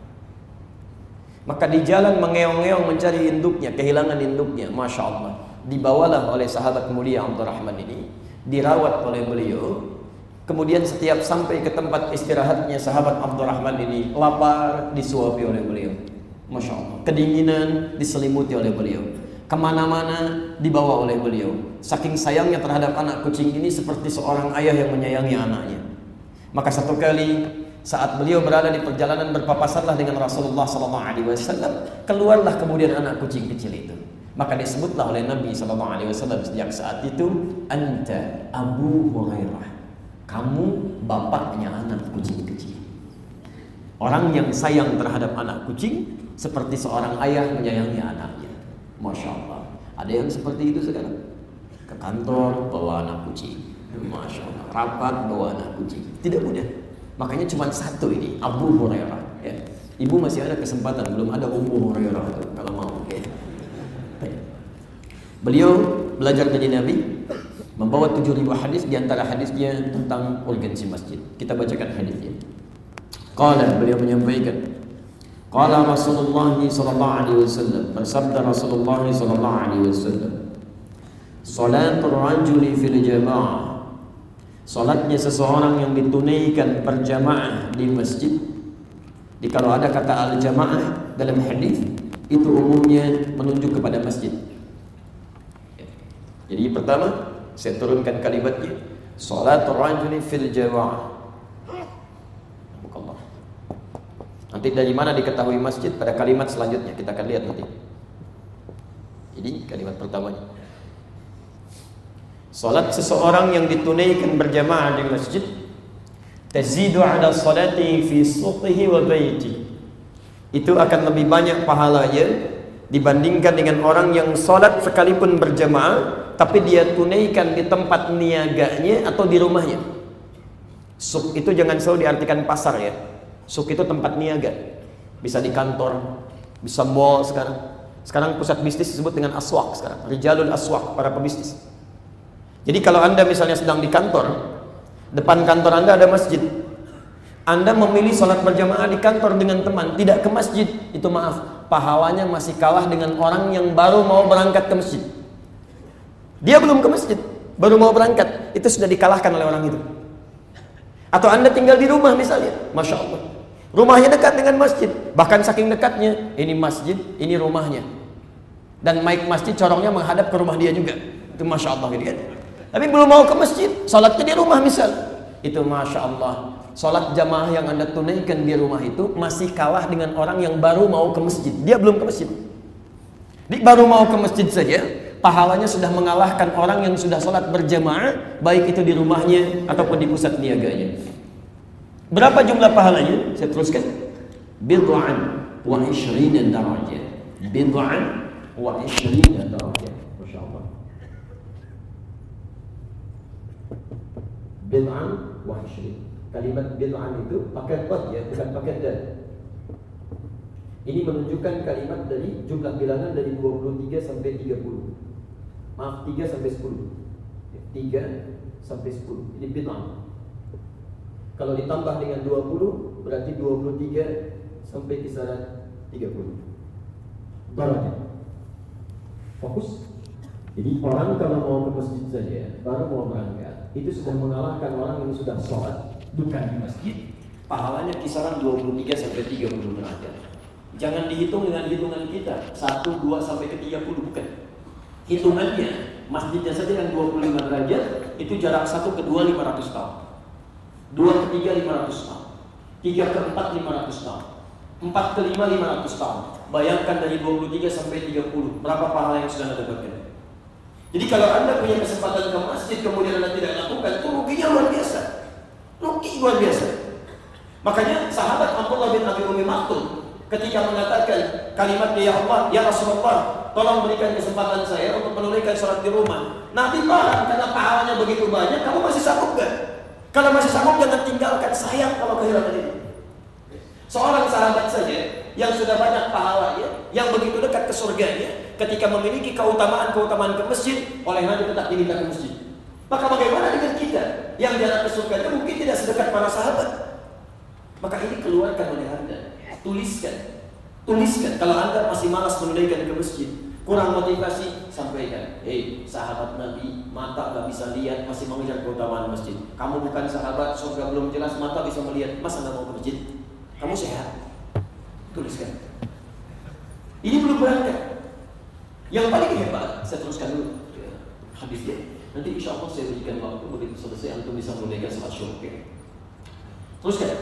Speaker 1: Maka di jalan mengeong-ngeong mencari induknya, kehilangan induknya, masya Allah. Dibawalah oleh sahabat mulia Abdurrahman ini, dirawat oleh beliau. Kemudian setiap sampai ke tempat istirahatnya sahabat Abdurrahman ini, lapar disuapi oleh beliau, masya Allah. Kedinginan diselimuti oleh beliau, kemana-mana dibawa oleh beliau. Saking sayangnya terhadap anak kucing ini, seperti seorang ayah yang menyayangi anaknya. Maka satu kali saat beliau berada di perjalanan, berpapasanlah dengan Rasulullah sallallahu alaihi wasallam, keluarlah kemudian anak kucing kecil itu. Maka disebutlah oleh Nabi sallallahu alaihi wasallam sejak saat itu, anta Abu Hurairah, kamu bapaknya anak kucing kecil. Orang yang sayang terhadap anak kucing seperti seorang ayah menyayangi anaknya. Masya Allah. Ada yang seperti itu sekarang. Ke kantor bawa anak kucing, masya Allah. Rapat bawa anak kucing, tidak mudah. Makanya cuma satu ini, Abu Hurairah. Ya. Ibu masih ada kesempatan, belum ada Ummu Hurairah itu, kalau mau. Ya. Beliau belajar dari Nabi, membawa tujuh ribu hadis, di antara hadisnya tentang urgensi masjid. Kita bacakan hadisnya. Qala, beliau menyampaikan, Qala Rasulullah sallallahu alaihi wasallam, bersabda Rasulullah sallallahu alaihi wasallam, salatul rajuli fil jamaah, salatnya seseorang yang ditunaikan berjamaah di masjid. Jadi kalau ada kata al-jamaah dalam hadis, itu umumnya menunjuk kepada masjid. Jadi pertama saya turunkan kalimatnya, salatul rajuli fil jamaah. Nanti dari mana diketahui masjid pada kalimat selanjutnya kita akan lihat nanti. Jadi kalimat pertamanya, salat seseorang yang ditunaikan berjamaah di masjid, tazidu ala salati fi suqihi wa baiti, itu akan lebih banyak pahalanya dibandingkan dengan orang yang salat sekalipun berjamaah tapi dia tunaikan di tempat niaganya atau di rumahnya. Suq itu jangan selalu diartikan pasar ya. Suq itu tempat niaga, bisa di kantor, bisa mall sekarang. Sekarang pusat bisnis disebut dengan aswaq sekarang, rijalul aswaq, para pebisnis. Jadi kalau Anda misalnya sedang di kantor, depan kantor Anda ada masjid, Anda memilih sholat berjamaah di kantor dengan teman, tidak ke masjid, itu maaf, pahalanya masih kalah dengan orang yang baru mau berangkat ke masjid. Dia belum ke masjid, baru mau berangkat, itu sudah dikalahkan oleh orang itu. Atau Anda tinggal di rumah misalnya, Masya Allah, rumahnya dekat dengan masjid, bahkan saking dekatnya, ini masjid, ini rumahnya, dan mic masjid corongnya menghadap ke rumah dia juga, itu Masya Allah gitu kan. Tapi belum mau ke masjid, sholatnya di rumah misal, itu Masya Allah, sholat jamaah yang Anda tunaikan di rumah itu masih kalah dengan orang yang baru mau ke masjid. Dia belum ke masjid, dia baru mau ke masjid saja, pahalanya sudah mengalahkan orang yang sudah sholat berjamaah, baik itu di rumahnya ataupun di pusat niaganya. Berapa jumlah pahalanya? Saya teruskan, bid'an wa ishrina darajah, bid'an wa ishrina darajah. Masya Allah, bid'an wa ishrin. Kalimat bid'an itu pakai qad ya, bukan pakai dal. Ini menunjukkan kalimat dari jumlah bilangan dari dua puluh tiga sampai tiga puluh. Maaf, tiga sampai sepuluh. tiga sampai sepuluh. Ini bid'an. Kalau ditambah dengan dua puluh berarti dua puluh tiga sampai kisaran tiga puluh. Darajat. Fokus. Jadi orang kalau mau ke masjid saja, baru mau berangkat, itu sudah mengalahkan orang yang sudah sholat bukan di masjid. Pahalanya kisaran dua puluh tiga sampai tiga puluh derajat. Jangan dihitung dengan hitungan kita satu, dua sampai ke tiga puluh, bukan. Hitungannya masjidnya saja yang dua puluh lima derajat, itu jarak satu ke dua lima ratus tahun, dua ke tiga lima ratus tahun, tiga ke empat lima ratus tahun, empat ke lima lima ratus tahun. Bayangkan dari dua puluh tiga sampai tiga puluh, berapa pahala yang sudah Anda dapatkan. Jadi kalau Anda punya kesempatan ke masjid kemudian Anda tidak lakukan, itu ruginya luar biasa. Rugi luar biasa. Makanya sahabat Abdullah bin Abi Umi Maktum ketika mengatakan kalimatnya, ya Allah, ya Rasulullah, tolong berikan kesempatan saya untuk menunaikan sholat di rumah. Nabi marah karena pahalanya begitu banyak, kamu masih sanggup gak? Kalau masih sanggup jangan tinggalkan, sayang kalau kehilangan ini. Seorang sahabat saja yang sudah banyak pahalanya, yang begitu dekat ke surganya, ketika memiliki keutamaan-keutamaan ke masjid, oleh Nabi tetap diminta ke masjid. Maka bagaimana dengan kita yang jarak ke surganya mungkin tidak sedekat para sahabat? Maka ini keluarkan oleh Anda, tuliskan, tuliskan. Kalau Anda masih malas menunaikan ke masjid, kurang motivasi, sampaikan. Hei, sahabat Nabi, mata gak bisa lihat, masih mengejar keutamaan masjid. Kamu bukan sahabat, surga belum jelas, mata bisa melihat, masa gak mau ke masjid? Kamu sehat? Tuliskan. Ini belum berangkat. Yang paling hebat, saya teruskan dulu ya, hadisnya. Nanti insya Allah saya berikan waktu begitu selesai antum bisa menunaikan salat syukur. Teruskan.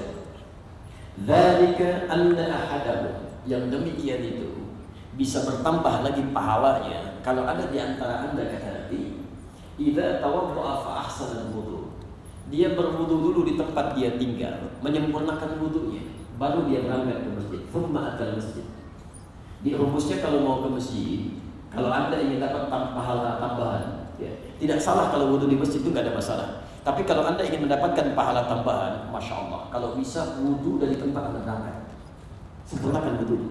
Speaker 1: Dzalika anna ahadahu, yang demikian itu bisa bertambah lagi pahalanya kalau ada di antara Anda, kata Nabi, idza tawadda'a fa ahsana al-wudu. Dia berwudu dulu di tempat dia tinggal, menyempurnakan wudunya, baru dia berangkat ke masjid. Thumma atal masjid. Di rumusnya kalau mau ke masjid, kalau Anda ingin dapat pahala tambahan, ya, tidak salah kalau wudu di masjid itu nggak ada masalah. Tapi kalau Anda ingin mendapatkan pahala tambahan, Masya Allah, kalau bisa wudu dari tempat Anda berangkat, sempurnakan wudu.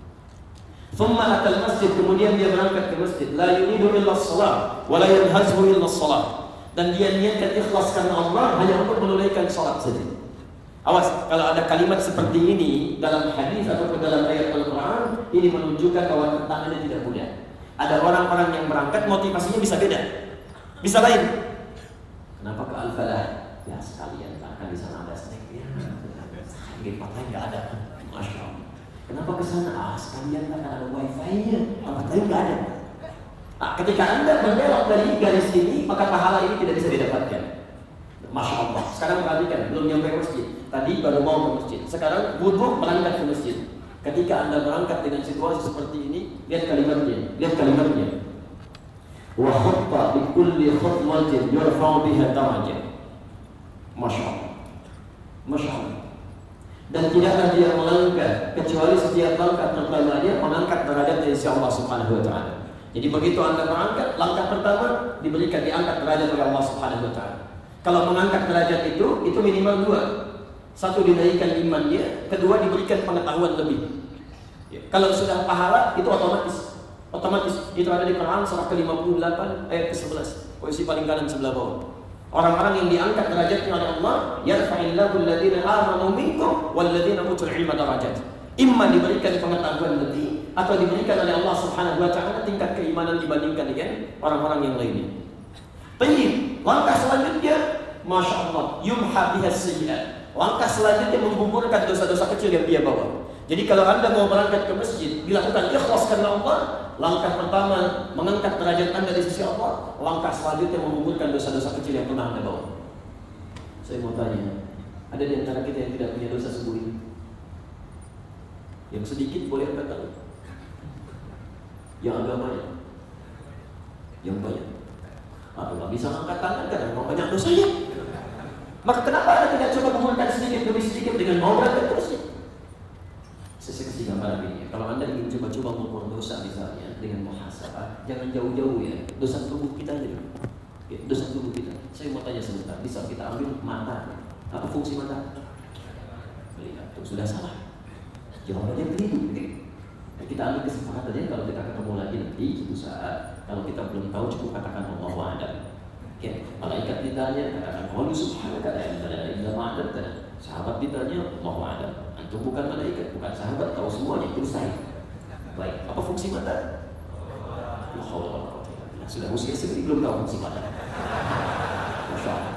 Speaker 1: Thumma atal masjid, kemudian dia berangkat ke masjid. La yuridu illa shalah, wa la yanhazhu illa shalah. Dan dia niatkan ikhlas karena Allah hanya untuk menunaikan salat saja. Awas, kalau ada kalimat seperti ini dalam hadis atau dalam ayat Al-Quran, ini menunjukkan bahwa tantangannya tidak mudah. Ada orang-orang yang berangkat motivasinya bisa beda, bisa lain. Kenapa ke Al-Falah? Ya sekalian, akan di sana ada snack ya. Di tempat lain nggak ada, masya Allah. Kenapa ke sana? Ah sekalian akan ada wifi-nya, tempat lain nggak ada. Nah, ketika Anda berbelok dari garis ini, maka pahala ini tidak bisa didapatkan. Masya Allah. Sekarang perhatikan, belum nyampe masjid. Tadi baru mau ke masjid. Sekarang wudhu berangkat ke masjid. Ketika Anda berangkat dengan situasi seperti ini, lihat kalimatnya. Lihat kalimatnya. Wa khutta bi kulli khutwatin yurfa'u biha darajah. Masya Allah. Masya Allah. Dan tidaklah dia melangkah kecuali setiap langkah pertamanya mengangkat derajat dari Allah Subhanahu wa taala. Jadi begitu Anda berangkat, langkah pertama diberikan diangkat derajat oleh Allah Subhanahu wa taala. Kalau mengangkat derajat itu, itu minimal dua. Satu dinaikkan imannya, kedua diberikan pengetahuan lebih. Ya. Kalau sudah pahala, itu otomatis. Otomatis. Itu ada di Quran surah ke lima puluh delapan ayat ke sebelas. Posisi paling kanan sebelah bawah. Orang-orang yang diangkat derajatnya oleh Allah, yarfa'illahu alladziina aamanu minkum walladziina utul 'ilma darajat. Imma diberikan pengetahuan lebih atau diberikan oleh Allah Subhanahu wa taala tingkat keimanan dibandingkan dengan orang-orang yang lainnya. Tayyib, langkah selanjutnya, masya Allah, yumha biha sayyi'at. Langkah selanjutnya menggugurkan dosa-dosa kecil yang dia bawa. Jadi kalau Anda mau berangkat ke masjid, dilakukan ikhlas karena Allah. Langkah pertama mengangkat derajat Anda di sisi Allah. Langkah selanjutnya menggugurkan dosa-dosa kecil yang pernah Anda bawa. Saya mau tanya, ada di antara kita yang tidak punya dosa subuh ini? Yang sedikit boleh Anda tahu? Yang agak banyak? Yang banyak? Atau nggak bisa angkat tangan karena mau banyak dosanya. Maka kenapa Anda tidak coba gugurkan sedikit demi sedikit dengan mau berangkat terus? Saya kasih gambaran ini. Kalau Anda ingin coba-coba mengukur dosa misalnya dengan muhasabah, jangan jauh-jauh ya. Dosa tubuh kita aja dulu. Ya, dosa tubuh kita. Saya mau tanya sebentar. Bisa kita ambil mata. Apa fungsi mata? Melihat. Itu sudah salah. Jawabannya begitu. Nah, kita ambil kesempatannya kalau kita ketemu lagi nanti suatu saat. Kalau kita belum tahu cukup katakan Allahu a'lam. Ya, malaikat ditanya katakan qalu subhanaka la ilaha illa anta. Sahabat ditanya Allahu a'lam. Antum bukan malaikat, bukan sahabat, tahu semuanya, itu saya. Baik, apa fungsi mata? Allah. Nah, sudah usia segini belum tahu fungsi mata. Masya Allah.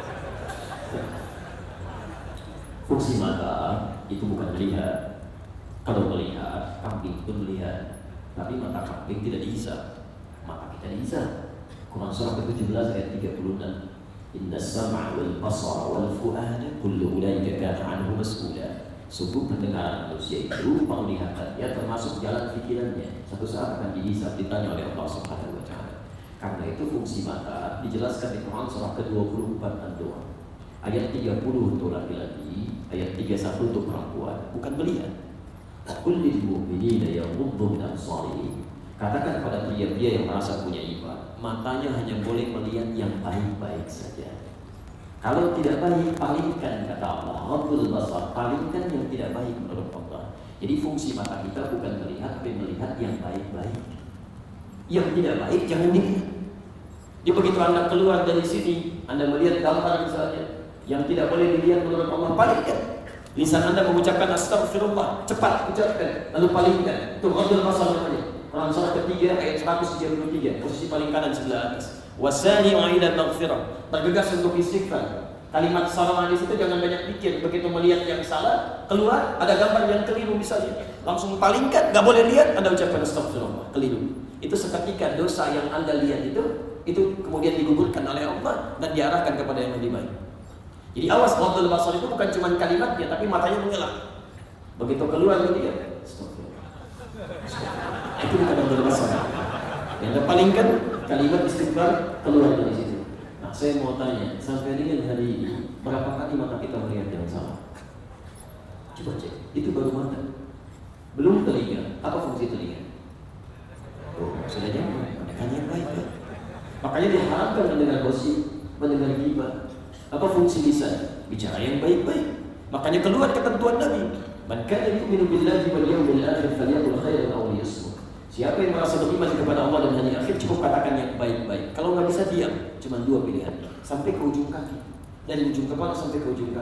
Speaker 1: Fungsi mata itu bukan melihat. Kalau melihat, kambing itu melihat. Tapi mata kambing tidak dihisap. Mata kita dihisap. Quran surah ke tujuh belas ayat tiga puluh enam. Inna as-sam'a wal basara wal fu'ada kullu ulaika kana 'anhu mas'ula. Sungguh pendengaran manusia itu, penglihatannya termasuk jalan pikirannya satu saat akan dihisap, ditanya oleh Allah Subhanahu wa taala. Karena itu fungsi mata dijelaskan di Quran surah ke dua puluh empat An-Nur. Ayat tiga puluh untuk laki-laki, ayat tiga puluh satu untuk perempuan, bukan melihat. Qul lil mu'minina yaghuddu min absarihim. Katakan kepada pria-pria yang merasa punya iman, matanya hanya boleh melihat yang baik-baik saja. Kalau tidak baik, palingkan, kata Allah. Ghaddul basar, palingkan yang tidak baik menurut Allah. Jadi fungsi mata kita bukan melihat, tapi melihat yang baik-baik. Yang tidak baik jangan dilihat. Jadi begitu Anda keluar dari sini, Anda melihat gambar misalnya yang tidak boleh dilihat menurut Allah, palingkan. Lisan Anda mengucapkan astagfirullah, cepat ucapkan, lalu palingkan. Itu ghaddul basar namanya. Quran surah ketiga ayat seratus tiga puluh tiga, posisi paling kanan sebelah atas. Wasani'u ila maghfirah, bergegas untuk istighfar. Kalimat salam di situ jangan banyak pikir. Begitu melihat yang salah, keluar ada gambar yang keliru misalnya, langsung palingkan, nggak boleh lihat, Anda ucapkan astagfirullah, keliru. Itu seketika dosa yang Anda lihat itu, itu kemudian digugurkan oleh Allah dan diarahkan kepada yang lebih baik. Jadi awas, ghaddul basar itu bukan cuma kalimatnya, tapi matanya mengelak. Begitu keluar dia, astagfirullah. Itu bukan ghaddul basar. Yang terpalingkan kalimat istighfar keluar dari situ. Nah, saya mau tanya, sampai dengan hari ini berapa kali mata kita melihat yang salah? Coba cek, itu baru mata. Belum telinga. Apa fungsi telinga? Oh, sudah jawab. Mendengar yang baik. Makanya diharapkan mendengar gosip, mendengar ghibah. Apa fungsi lisan? Bicara yang baik-baik. Makanya keluar ketentuan Nabi. Man kana yu'minu billahi wal yawmil akhir falyaqul khairan aw liyasmut. Siapa yang merasa beriman kepada Allah dan hari akhir, cukup katakan yang baik-baik. Kalau nggak bisa diam, cuma dua pilihan. Sampai ke ujung kaki. Dari ujung kepala sampai ke ujung kaki.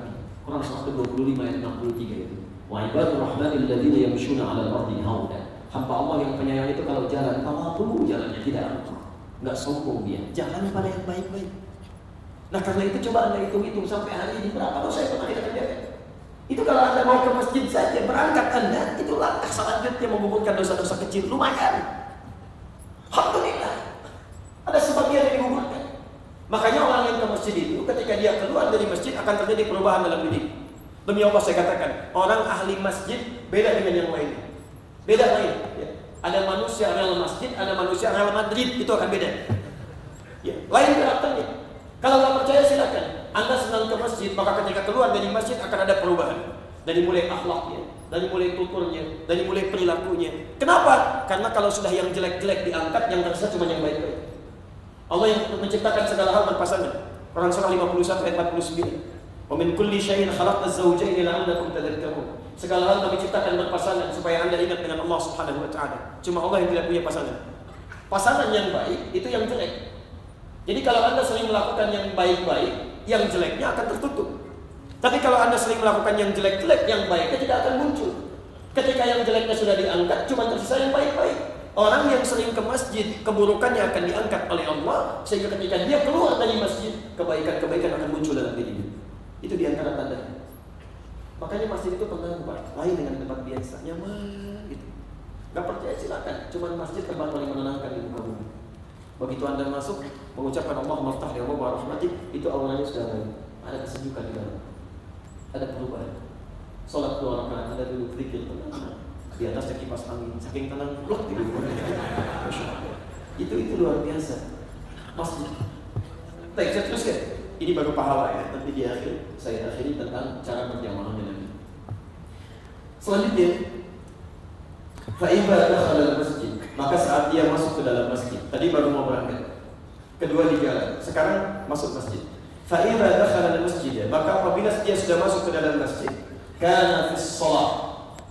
Speaker 2: Quran seratus dua puluh lima ayat enam puluh tiga itu. Wa ibadur rahmanil ladzina yamshuna 'alal ardi hauna. Hamba Allah yang penyayang itu kalau jalan tawadhu jalannya tidak angkuh. Enggak sombong dia, jalan pada yang baik-baik. Nah karena itu coba Anda hitung-hitung sampai hari ini berapa dosa yang pernah kita kerjakan. Itu kalau Anda mau ke masjid saja, berangkat Anda, itu langkah selanjutnya menggugurkan dosa-dosa kecil, lumayan. Alhamdulillah, ada sebagian yang digugurkan. Makanya orang yang ke masjid itu, ketika dia keluar dari masjid akan terjadi perubahan dalam diri. Demi Allah saya katakan, orang ahli masjid beda dengan yang lainnya. Beda lain. Ya. Ada manusia Real Masjid, ada manusia Real Madrid, itu akan beda. Ya. Lain karakternya. Kalau nggak percaya silakan. Anda senang ke masjid, maka ketika keluar dari masjid akan ada perubahan. Dari mulai akhlaknya, dari mulai tuturnya, dari mulai perilakunya. Kenapa? Karena kalau sudah yang jelek-jelek diangkat, yang tersisa cuma yang baik-baik. Allah yang menciptakan segala hal berpasangan. Quran surah lima puluh satu ayat empat puluh sembilan. Wa min kulli syai'in khalaqna az-zawjayn la'allakum tadhakkarun. Segala hal kami ciptakan berpasangan supaya Anda ingat dengan Allah Subhanahu wa taala. Cuma Allah yang tidak punya pasangan. Pasangan yang baik itu yang jelek. Jadi kalau Anda sering melakukan yang baik-baik, yang jeleknya akan tertutup. Tapi kalau Anda sering melakukan yang jelek-jelek, yang baiknya tidak akan muncul. Ketika yang jeleknya sudah diangkat, cuma tersisa yang baik-baik. Orang yang sering ke masjid, keburukannya akan diangkat oleh Allah, sehingga ketika dia keluar dari masjid, kebaikan-kebaikan akan muncul dalam dirinya. Itu diantara tanda. Makanya masjid itu tenang, Pak. Lain dengan tempat biasa, nyaman gitu. Gak percaya silakan. Cuman masjid tempat paling menenangkan di muka bumi. Begitu Anda masuk, mengucapkan Allah maftah ya Allah wa rahmati, itu auranya sudah lain. Ada kesejukan di dalam. Ada perubahan. Salat dua rakaat, ada dulu zikir tenang. Di atasnya kipas angin, saking tenang, loh tidur. Itu itu luar biasa. Masjid. Baik, saya teruskan. Ini baru pahala ya. Nanti di akhir saya akhiri tentang cara berjamaah dengan. Selanjutnya, fa'ibah dakhala masjid. Maka saat dia masuk ke dalam masjid, tadi baru mau berangkat, kedua di jalan, sekarang masuk masjid. Fa'ibah dakhala masjid. Maka apabila dia sudah masuk ke dalam masjid, kana fis shalah.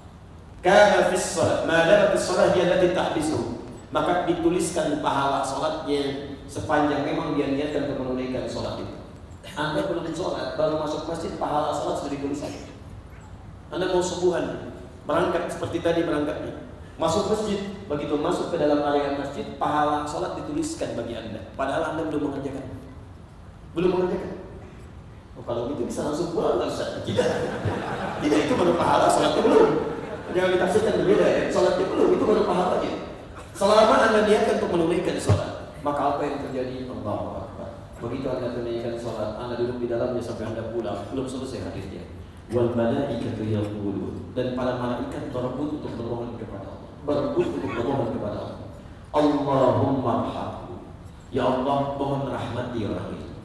Speaker 2: Kana fis shalah. Ma lam fis shalah dia allati tahbisu. Maka dituliskan pahala salatnya sepanjang memang dia niatkan untuk menunaikan salat itu. Anda belum sholat, baru masuk masjid, pahala sholat sudah dituliskan. Anda mau subuhan, berangkat seperti tadi berangkatnya, masuk masjid, begitu masuk ke dalam area masjid, pahala sholat dituliskan bagi Anda. Padahal Anda belum mengerjakan, belum mengerjakan. Oh, kalau gitu bisa langsung pulang nggak usah? Tidak, tidak, itu baru pahala, sholatnya belum. Jangan ditafsirkan berbeda ya, sholatnya belum, itu baru pahalanya. Selama Anda niatkan untuk menunaikan sholat, maka apa yang terjadi? Allahu Akbar. Begitu Anda tunaikan sholat, Anda duduk di dalamnya sampai Anda pulang, belum selesai hadisnya. Wal malaikatu yaqulun, dan para malaikat berebut untuk bermohon kepada Allah, berebut untuk bermohon kepada Allah. Allahumma arhamhu, ya Allah mohon rahmati orang itu.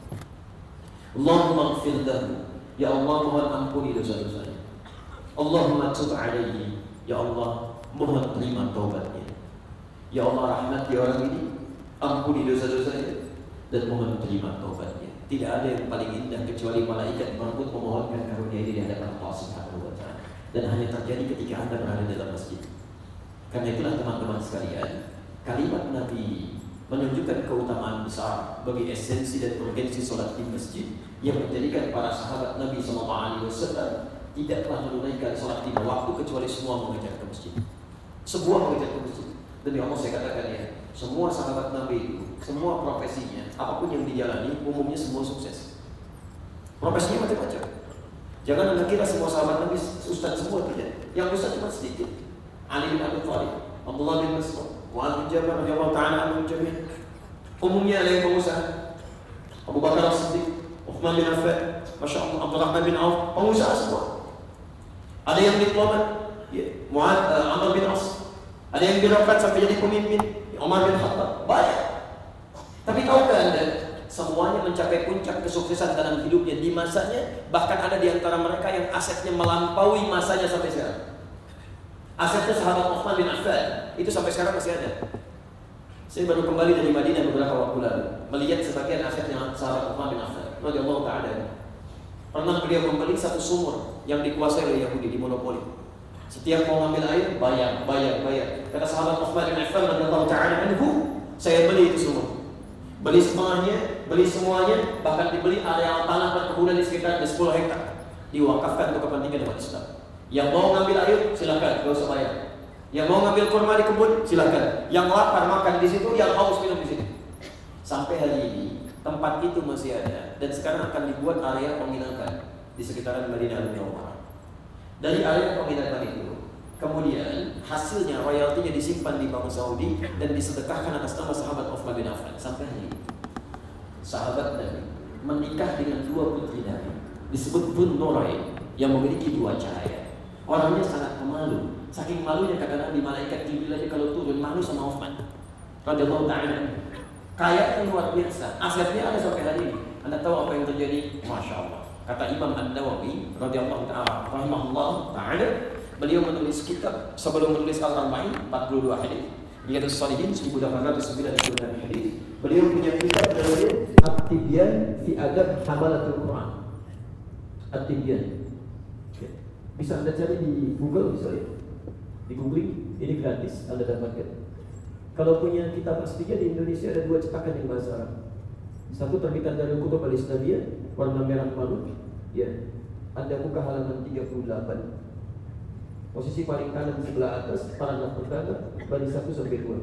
Speaker 2: Allahumma ighfir lahu, ya Allah mohon ampuni dosa-dosanya. Allahumma tub alaihi, ya Allah mohon terima taubatnya. Ya Allah rahmati orang ini, ampuni dosa-dosanya, dan mohon terima taubatnya. Tidak ada yang paling indah kecuali malaikat berebut memohonkan karunia ini di hadapan Allah Subhanahu wa taala. Dan hanya terjadi ketika Anda berada dalam masjid. Karena itulah teman-teman sekalian, kalimat Nabi menunjukkan keutamaan besar bagi esensi dan urgensi sholat di masjid yang menjadikan para sahabat Nabi sallallahu alaihi wasallam tidaklah menunaikan sholat lima waktu kecuali semua mengejar ke masjid. Semua mengejar ke masjid. Demi Allah saya katakan ya, semua sahabat Nabi itu, semua profesinya, apapun yang dijalani, umumnya semua sukses. Profesinya macam-macam. Jangan Anda kira semua sahabat Nabi ustaz semua, tidak. Yang ustaz cuma sedikit. Ali bin Abi Thalib, Abdullah bin Mas'ud, Mu'adz bin Jabal radhiyallahu ta'ala anhum jami'an. Umumnya ada yang pengusaha. Abu Bakar As-Siddiq, Uthman bin Affan, Masya Allah, Abdurrahman bin Auf, pengusaha semua. Ada yang diplomat, ya, Mu'adz, uh, Amr bin As. Ada yang birokrat sampai jadi pemimpin, Umar bin Khattab, banyak. Tapi tahukah Anda, semuanya mencapai puncak kesuksesan dalam hidupnya di masanya, bahkan ada di antara mereka yang asetnya melampaui masanya sampai sekarang. Asetnya sahabat Uthman bin Affan, itu sampai sekarang masih ada. Saya baru kembali dari Madinah beberapa waktu lalu, melihat sebagian asetnya sahabat Uthman bin Affan radhiyallahu ta'ala. Pernah beliau membeli satu sumur yang dikuasai oleh Yahudi, dimonopoli. Setiap mau ngambil air, bayar, bayar, bayar. Kata sahabat Uthman bin Affan radhiyallahu ta'ala anhu, saya beli itu semua. Beli semuanya, beli semuanya, bahkan dibeli areal tanah perkebunan di sekitar sepuluh hektar.
Speaker 1: diwakafkan untuk kepentingan umat Islam. Yang mau ngambil air silakan, gak usah bayar. Yang mau ngambil kurma di kebun silakan. Yang lapar makan di situ, yang haus minum di situ. Sampai hari ini tempat itu masih ada dan sekarang akan dibuat area penginapan di sekitaran Madinah Munawwarah. Dari area penginapan itu, kemudian hasilnya royaltinya disimpan di Bank Saudi dan disedekahkan atas nama sahabat Utsman bin Affan. Sampai hari ini sahabat Nabi menikah dengan dua putri Nabi, disebut Bun Nurain, yang memiliki dua cahaya. Orangnya sangat pemalu. Saking malunya kata Nabi, malaikat Jibril aja kalau turun malu sama Utsman radhiyallahu ta'ala. Kaya yang luar biasa, asetnya ada sampai hari ini. Anda tahu apa yang terjadi? Masya Allah. Kata Imam An-Nawawi radhiyallahu ta'ala rahimahullah ta'ala, beliau menulis kitab sebelum menulis Al-Arba'in empat puluh dua hadis, Riyadhus Shalihin seribu delapan ratus sembilan puluh enam hadis. Beliau punya kitab namanya At-Tibyan fi Adab Hamalatul Quran. At-Tibyan. Bisa Anda cari di Google, bisa ya. Di googling, ini gratis, Anda dapatkan. Kalau punya kitab aslinya di Indonesia ada dua cetakan yang bahasa Arab. Satu terbitan dari Kutub Al-Islamiyah, warna merah malu. Ya, Anda buka halaman tiga puluh delapan. Posisi paling kanan sebelah atas, paragraf pertama, baris satu sampai dua.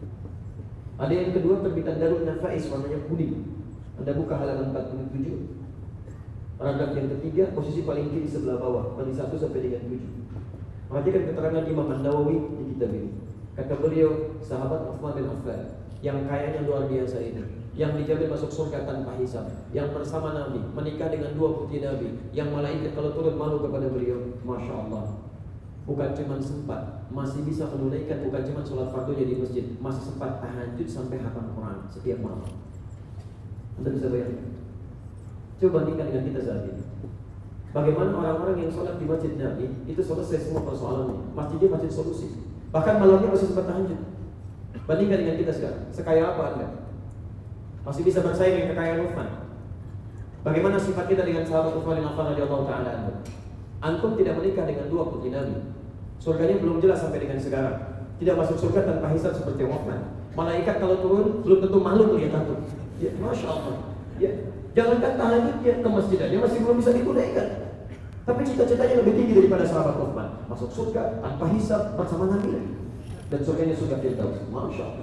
Speaker 1: Ada yang kedua terbitan Darun Nafais, warnanya kuning. Anda buka halaman empat puluh tujuh. Paragraf yang ketiga, posisi paling kiri sebelah bawah, baris satu sampai dengan tujuh. Perhatikan keterangan Imam An-Nawawi di kitab ini. Kata beliau, sahabat Utsman bin Affan yang kayanya luar biasa ini, yang dijamin masuk surga tanpa hisab, yang bersama Nabi, menikah dengan dua putri Nabi, yang malaikat kalau turun malu kepada beliau. Masya Allah. Bukan cuma sempat, masih bisa menunaikan, bukan cuma sholat fardunya di masjid, masih sempat tahajud sampai hafal Quran setiap malam. Anda bisa bayangkan? Coba bandingkan dengan kita saat ini. Bagaimana orang-orang yang sholat di masjid Nabi itu selesai semua persoalannya. Masjidnya masjid solusi. Bahkan malamnya masih sempat tahajud. Bandingkan dengan kita sekarang. Sekaya apa Anda? Masih bisa bersaing dengan kekayaan Utsman. Bagaimana sifat kita dengan sahabat Utsman bin Affan radhiyallahu ta'ala anhu? Antum tidak menikah dengan dua putri Nabi. Surganya belum jelas sampai dengan sekarang. Tidak masuk surga tanpa hisab seperti Utsman. Malaikat kalau turun belum tentu malu melihat antum. Ya, Masya Allah. Ya, jangankan tahajudnya, ke masjidannya masih belum bisa ditunaikan. Tapi cita-citanya lebih tinggi daripada sahabat Utsman. Masuk surga tanpa hisab bersama Nabi. Dan surganya surga Firdaus. Masya Allah.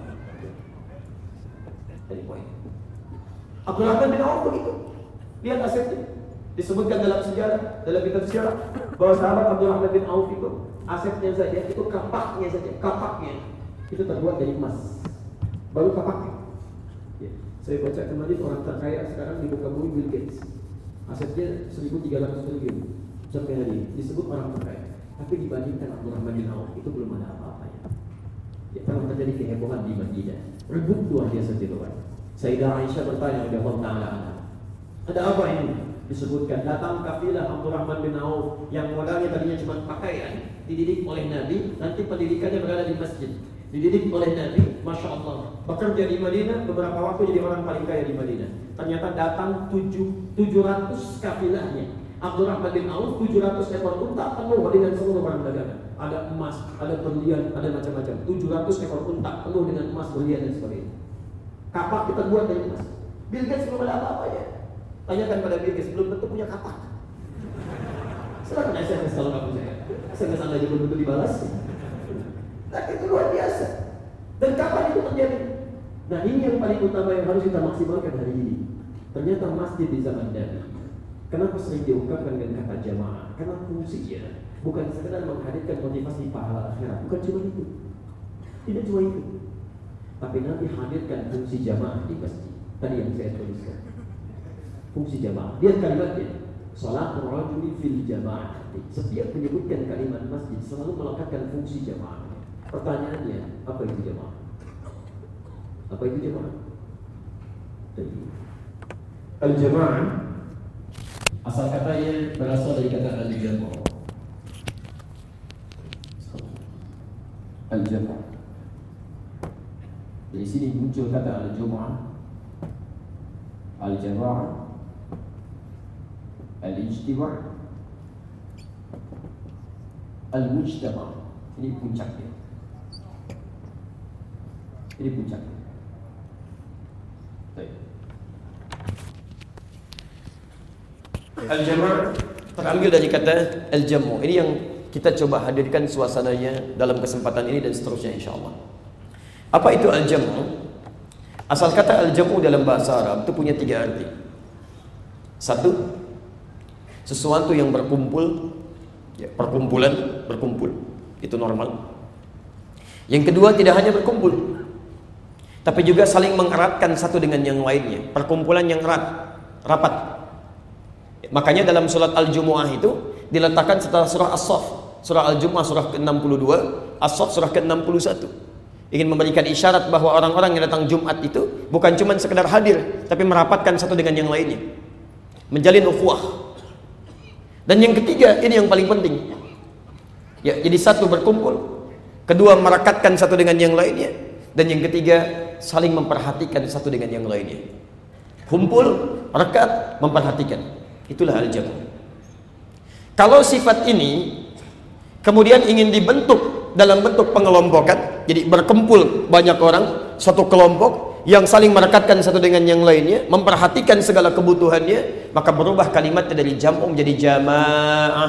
Speaker 1: Jadi poin. Abdurrahman bin Auf begitu. Lihat asetnya. Disebutkan dalam sejarah, dalam kitab sejarah, bahwa sahabat Abdurrahman bin Auf itu asetnya saja, itu kapaknya saja, kapaknya itu terbuat dari emas. Baru kapaknya. Ya. Saya baca kemarin orang terkaya sekarang di muka bumi Bill Gates. Asetnya seribu tiga ratus triliun sampai hari ini disebut orang terkaya. Tapi dibandingkan Abdurrahman bin Auf itu belum ada apa-apanya. Ya, pernah terjadi kehebohan di Madinah. Rebut luar biasa di luar. Sayyidah Aisyah bertanya kepada Allah Ta'ala, ada apa ini? Disebutkan datang kafilah Abdurrahman bin Auf yang modalnya tadinya cuma pakaian, dididik oleh Nabi, nanti pendidikannya berada di masjid. Dididik oleh Nabi, Masya Allah. Bekerja di Madinah, beberapa waktu jadi orang paling kaya di Madinah. Ternyata datang tujuh ratus kafilahnya Abdurrahman bin Auf, tujuh ratus ekor unta penuh dengan seluruh barang dagangan. Ada emas, ada berlian, ada macam-macam. tujuh ratus ekor unta penuh dengan emas, berlian dan sebagainya. Kapak kita buat dari emas. Bill Gates belum ada apa-apanya. Tanyakan pada Bill Gates, belum tentu punya kapak. Silakan S M S kalau kamu saya. S M S Anda aja belum tentu dibalas. Nah, itu luar biasa. Dan kapan itu terjadi? Nah, ini yang paling utama yang harus kita maksimalkan hari ini. Ternyata masjid di zaman Nabi, kenapa sering diungkapkan dengan kata jamaah? Karena fungsinya bukan sekedar menghadirkan motivasi pahala akhirat, bukan cuma itu. Tidak cuma itu. Tapi Nabi hadirkan fungsi jamaah di masjid. Tadi yang saya tuliskan. Fungsi jamaah. Lihat kalimatnya. Salatul rajuli fil jamaah. Setiap menyebutkan kalimat masjid selalu melekatkan fungsi jamaah. Pertanyaannya, apa itu jamaah? Apa itu jamaah? Jadi, al-jamaah asal katanya berasal dari kata al-jamaah. Al-jamaah. Dari sini muncul kata al-jamaah, al-jamaah, al-ijtima', al-mujtama'. Ini puncaknya. Ini puncaknya. Baik. Al-jama' terambil dari kata al-jamu. Ini yang kita coba hadirkan suasananya dalam kesempatan ini dan seterusnya insyaallah. Apa itu al-jamu? Asal kata al-jamu dalam bahasa Arab itu punya tiga arti. Satu, sesuatu yang berkumpul, ya, perkumpulan, berkumpul, itu normal. Yang kedua, tidak hanya berkumpul, tapi juga saling mengeratkan satu dengan yang lainnya, perkumpulan yang erat, rapat. Makanya dalam surat Al-Jumu'ah itu diletakkan setelah surah As-Saff, surah Al-Jumu'ah surah ke enam puluh dua, As-Saff surah ke enam puluh satu. Ingin memberikan isyarat bahwa orang-orang yang datang Jumat itu bukan cuma sekedar hadir, tapi merapatkan satu dengan yang lainnya, menjalin ukhuwah. Dan yang ketiga, ini yang paling penting, ya, jadi satu berkumpul, kedua merekatkan satu dengan yang lainnya, dan yang ketiga saling memperhatikan satu dengan yang lainnya. Kumpul, rekat, memperhatikan. Itulah al-jamu. Kalau sifat ini kemudian ingin dibentuk dalam bentuk pengelompokan, jadi berkumpul banyak orang, satu kelompok yang saling merekatkan satu dengan yang lainnya, memperhatikan segala kebutuhannya, maka berubah kalimatnya dari jam'u menjadi jamaah.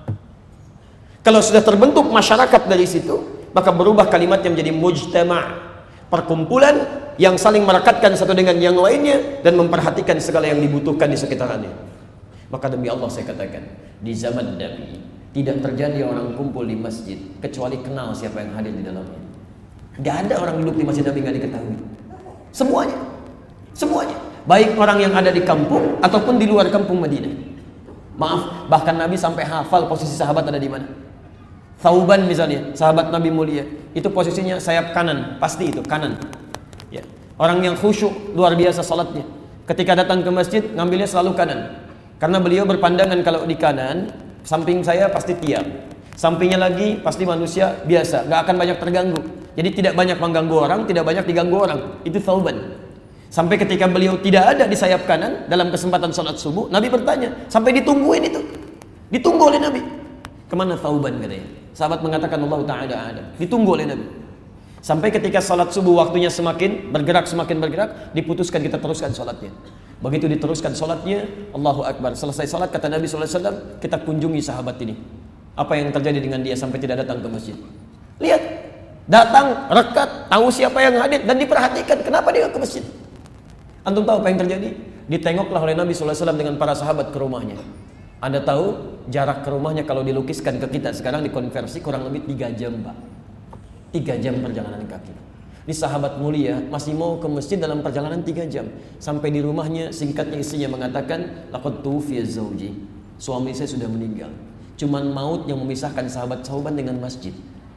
Speaker 1: Kalau sudah terbentuk masyarakat dari situ, maka berubah kalimatnya menjadi mujtama', perkumpulan yang saling merekatkan satu dengan yang lainnya dan memperhatikan segala yang dibutuhkan di sekitarnya. Maka demi Allah saya katakan, di zaman Nabi tidak terjadi orang kumpul di masjid kecuali kenal siapa yang hadir di dalamnya. Gak ada orang duduk di masjid Nabi gak diketahui. Semuanya, semuanya, baik orang yang ada di kampung ataupun di luar kampung Madinah. Maaf, bahkan Nabi sampai hafal posisi sahabat ada di mana. Thauban misalnya, sahabat Nabi mulia, itu posisinya sayap kanan, pasti itu kanan. Ya. Orang yang khusyuk luar biasa salatnya. Ketika datang ke masjid ngambilnya selalu kanan. Karena beliau berpandangan kalau di kanan, samping saya pasti tiang, sampingnya lagi pasti manusia biasa, gak akan banyak terganggu. Jadi tidak banyak mengganggu orang, tidak banyak diganggu orang. Itu Thauban. Sampai ketika beliau tidak ada di sayap kanan dalam kesempatan sholat subuh, Nabi bertanya, sampai ditungguin itu, ditunggu oleh Nabi. Kemana Thauban katanya? Sahabat mengatakan Allah Ta'ala ada, ditunggu oleh Nabi. Sampai ketika sholat subuh waktunya semakin bergerak, semakin bergerak, diputuskan kita teruskan sholatnya. Begitu diteruskan sholatnya, Allahu Akbar. Selesai sholat, kata Nabi shallallahu alaihi wasallam, kita kunjungi sahabat ini. Apa yang terjadi dengan dia sampai tidak datang ke masjid? Lihat, datang, rekat, tahu siapa yang hadir dan diperhatikan. Kenapa dia ke masjid? Antum tahu apa yang terjadi? Ditengoklah oleh Nabi shallallahu alaihi wasallam dengan para sahabat ke rumahnya. Anda tahu jarak ke rumahnya kalau dilukiskan ke kita sekarang dikonversi kurang lebih tiga jam, Pak. tiga jam perjalanan kaki. Ini sahabat mulia masih mau ke masjid dalam perjalanan tiga jam. Sampai di rumahnya, singkatnya istrinya mengatakan, laqad tuwfiya zawji, suami saya sudah meninggal. Cuman maut yang memisahkan sahabat Thauban dengan masjid.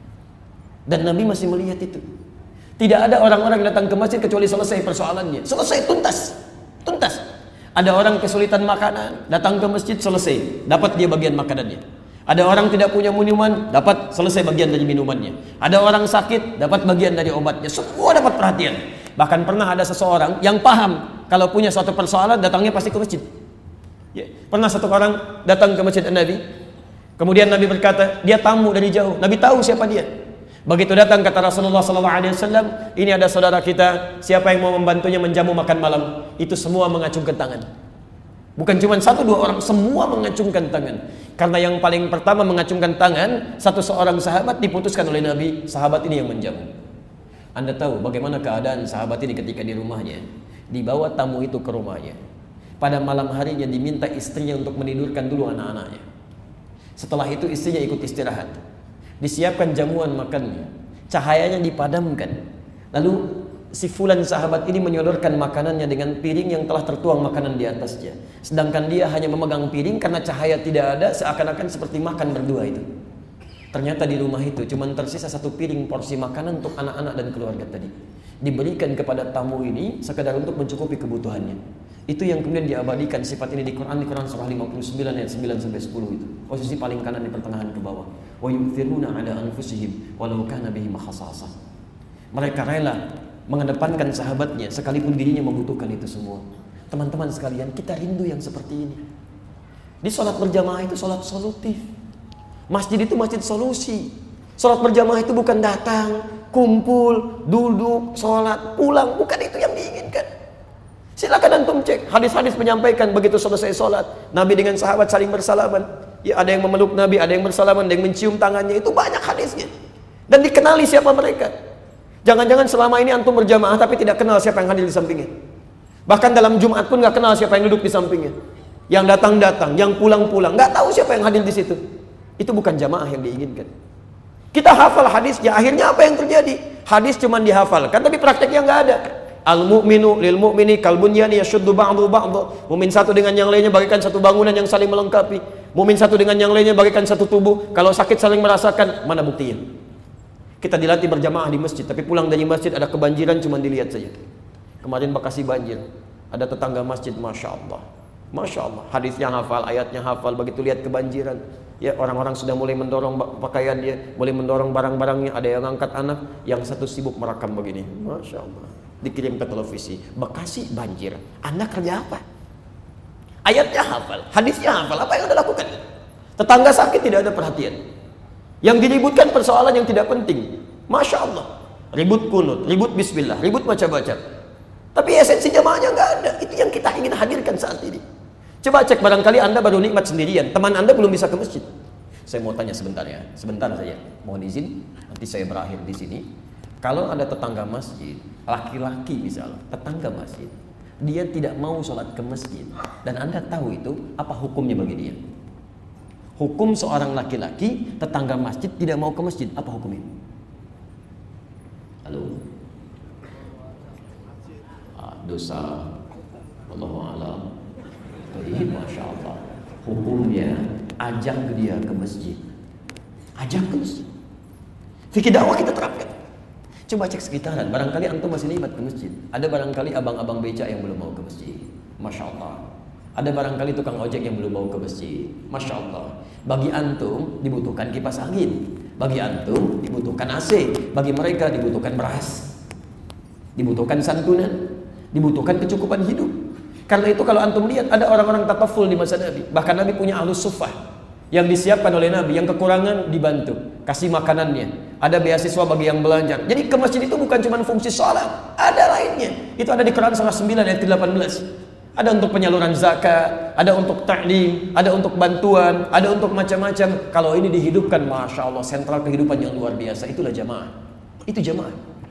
Speaker 1: Dan Nabi masih melihat itu. Tidak ada orang-orang yang datang ke masjid kecuali selesai persoalannya. Selesai, tuntas. Tuntas. Ada orang kesulitan makanan, datang ke masjid, selesai, dapat dia bagian makanannya. Ada orang tidak punya minuman, dapat selesai bagian dari minumannya. Ada orang sakit, dapat bagian dari obatnya. Semua dapat perhatian. Bahkan pernah ada seseorang yang paham kalau punya suatu persoalan, datangnya pasti ke masjid. Ya. Pernah satu orang datang ke masjid Nabi, kemudian Nabi berkata, dia tamu dari jauh. Nabi tahu siapa dia. Begitu datang kata Rasulullah sallallahu alaihi wasallam, ini ada saudara kita, siapa yang mau membantunya menjamu makan malam? Itu semua mengacungkan tangan. Bukan cuma satu dua orang, semua mengacungkan tangan. Karena yang paling pertama mengacungkan tangan, satu seorang sahabat diputuskan oleh Nabi, sahabat ini yang menjamu. Anda tahu bagaimana keadaan sahabat ini ketika di rumahnya. Dibawa tamu itu ke rumahnya. Pada malam harinya diminta istrinya untuk menidurkan dulu anak-anaknya. Setelah itu istrinya ikut istirahat. Disiapkan jamuan makannya. Cahayanya dipadamkan. Lalu si fulan sahabat ini menyodorkan makanannya dengan piring yang telah tertuang makanan di atasnya. Sedangkan dia hanya memegang piring karena cahaya tidak ada, seakan-akan seperti makan berdua itu. Ternyata di rumah itu cuma tersisa satu piring porsi makanan untuk anak-anak dan keluarga tadi. Diberikan kepada tamu ini sekadar untuk mencukupi kebutuhannya. Itu yang kemudian diabadikan sifat ini di Quran, di Quran surah lima puluh sembilan ayat sembilan sampai sepuluh itu. Posisi paling kanan di pertengahan ke bawah. Wa yu'thiruna 'ala anfusihim walau kana bihim khassasah. Mereka rela mengedepankan sahabatnya sekalipun dirinya membutuhkan itu semua. Teman-teman sekalian, kita rindu yang seperti ini. Di sholat berjamaah itu sholat solutif. Masjid itu masjid solusi. Sholat berjamaah itu bukan datang, kumpul, duduk, sholat, pulang. Bukan itu yang diinginkan. Silakan antum cek, hadis-hadis menyampaikan begitu selesai sholat, Nabi dengan sahabat saling bersalaman. Ya, ada yang memeluk Nabi, ada yang bersalaman, ada yang mencium tangannya. Itu banyak hadisnya. Dan dikenali siapa mereka. Jangan-jangan selama ini antum berjamaah tapi tidak kenal siapa yang hadir di sampingnya. Bahkan dalam Jumat pun nggak kenal siapa yang duduk di sampingnya. Yang datang-datang, yang pulang-pulang, nggak tahu siapa yang hadir di situ. Itu bukan jamaah yang diinginkan. Kita hafal hadisnya, akhirnya apa yang terjadi? Hadis cuma dihafalkan tapi prakteknya nggak ada. Al-mu'minu lil mu'mini kal bunyani yashuddu ba'du ba'du. Mumin satu dengan yang lainnya bagaikan satu bangunan yang saling melengkapi. Mumin satu dengan yang lainnya bagaikan satu tubuh. Kalau sakit saling merasakan. Mana buktinya? Kita dilatih berjamaah di masjid, tapi pulang dari masjid ada kebanjiran cuma dilihat saja. Kemarin Bekasi banjir, ada tetangga masjid, masya Allah, masya Allah, hadisnya hafal, ayatnya hafal, begitu lihat kebanjiran, ya orang-orang sudah mulai mendorong pakaian dia, mulai mendorong barang-barangnya, ada yang angkat anak, yang satu sibuk merekam begini, masya Allah. Dikirim ke televisi, Bekasi banjir, Anda kerja apa? Ayatnya hafal, hadisnya hafal, apa yang Anda lakukan? Tetangga sakit tidak ada perhatian. Yang diributkan persoalan yang tidak penting, masya Allah, ribut kunut, ribut bismillah, ribut baca-baca. Tapi esensi jamaahnya nggak ada. Itu yang kita ingin hadirkan saat ini. Coba cek, barangkali Anda baru nikmat sendirian, teman Anda belum bisa ke masjid. Saya mau tanya sebentar ya, sebentar saja. Mohon izin, nanti saya berakhir di sini. Kalau ada tetangga masjid, laki-laki misal, tetangga masjid, dia tidak mau sholat ke masjid, dan Anda tahu itu, apa hukumnya bagi dia? Hukum seorang laki-laki, tetangga masjid tidak mau ke masjid, apa hukumnya? Halo? Ah, dosa. Wallahu a'lam. Jadi, masya Allah, hukumnya ajak dia ke masjid. Ajak ke masjid. Fikih dakwah kita terapkan. Coba cek sekitaran, barangkali antum masih nikmat ke masjid. Ada barangkali abang-abang becak yang belum mau ke masjid. Masya Allah. Ada barangkali tukang ojek yang belum mau ke masjid. Masya Allah. Bagi antum dibutuhkan kipas angin. Bagi antum dibutuhkan A C. Bagi mereka dibutuhkan beras. Dibutuhkan santunan. Dibutuhkan kecukupan hidup. Karena itu kalau antum lihat ada orang-orang tataful di masa Nabi. Bahkan Nabi punya ahlus suffah yang disiapkan oleh Nabi. Yang kekurangan dibantu. Kasih makanannya. Ada beasiswa bagi yang belajar. Jadi ke masjid itu bukan cuma fungsi sholat. Ada lainnya. Itu ada di Quran surah sembilan ayat delapan belas. Ada untuk penyaluran zakat, ada untuk ta'lim, ada untuk bantuan, ada untuk macam-macam. Kalau ini dihidupkan, masya Allah, sentral kehidupan yang luar biasa. Itulah jamaah. Itu jamaah.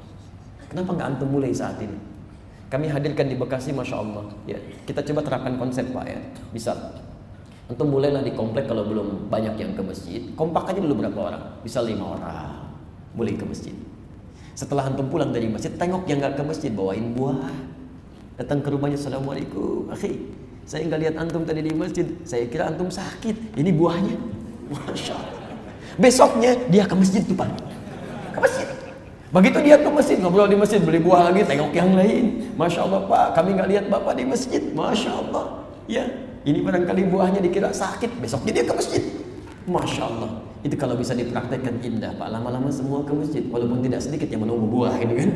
Speaker 1: Kenapa nggak antum mulai saat ini? Kami hadirkan di Bekasi, masya Allah. Ya, kita coba terapkan konsep Pak ya. Bisa. Antum mulailah di komplek kalau belum banyak yang ke masjid. Kompak aja dulu berapa orang? Bisa lima orang. Mulai ke masjid. Setelah antum pulang dari masjid, tengok yang nggak ke masjid, bawain buah. Datang ke rumahnya, assalamualaikum, akhi, saya nggak lihat antum tadi di masjid, saya kira antum sakit, ini buahnya, masya Allah. Besoknya dia ke masjid tuh Pak, ke masjid. Begitu dia ke masjid, ngobrol di masjid, beli buah lagi, tengok yang lain, masya Allah Pak, kami nggak lihat bapak di masjid, masya Allah. Ya, ini barangkali buahnya dikira sakit, besoknya dia ke masjid, masya Allah. Itu kalau bisa dipraktekkan indah Pak, lama-lama semua ke masjid, walaupun tidak sedikit yang menunggu buah itu kan,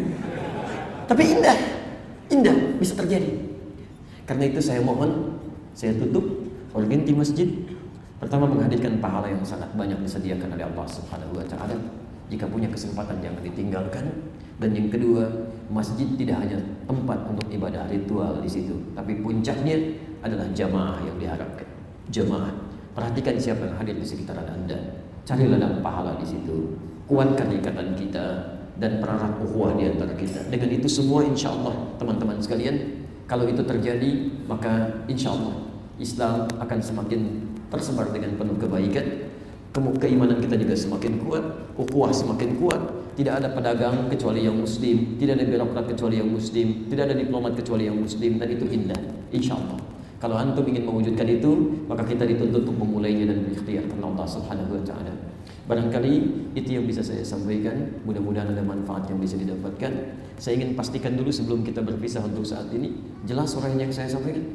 Speaker 1: tapi indah. Indah bisa terjadi. Karena itu saya mohon, saya tutup organ di masjid. Pertama, menghadirkan pahala yang sangat banyak disediakan oleh Allah Subhanahu wa taala. Jika punya kesempatan jangan ditinggalkan. Dan yang kedua, masjid tidak hanya tempat untuk ibadah ritual di situ, tapi puncaknya adalah jamaah yang diharapkan. Jamaah. Perhatikan siapa yang hadir di sekitaran Anda. Carilah dalam pahala di situ. Kuatkan ikatan kita dan pererat ukhuwah di antara kita. Dengan itu semua insya Allah teman-teman sekalian, kalau itu terjadi maka insya Allah Islam akan semakin tersebar dengan penuh kebaikan. Keimanan kita juga semakin kuat, ukhuwah semakin kuat. Tidak ada pedagang kecuali yang muslim, tidak ada birokrat kecuali yang muslim, tidak ada diplomat kecuali yang muslim, dan itu indah insya Allah. Kalau antum ingin mewujudkan itu, maka kita dituntut untuk memulainya dan berikhtiar karena Allah Subhanahu wa taala. Barangkali itu yang bisa saya sampaikan. Mudah-mudahan ada manfaat yang bisa didapatkan. Saya ingin pastikan dulu sebelum kita berpisah untuk saat ini, jelas suara yang saya sampaikan?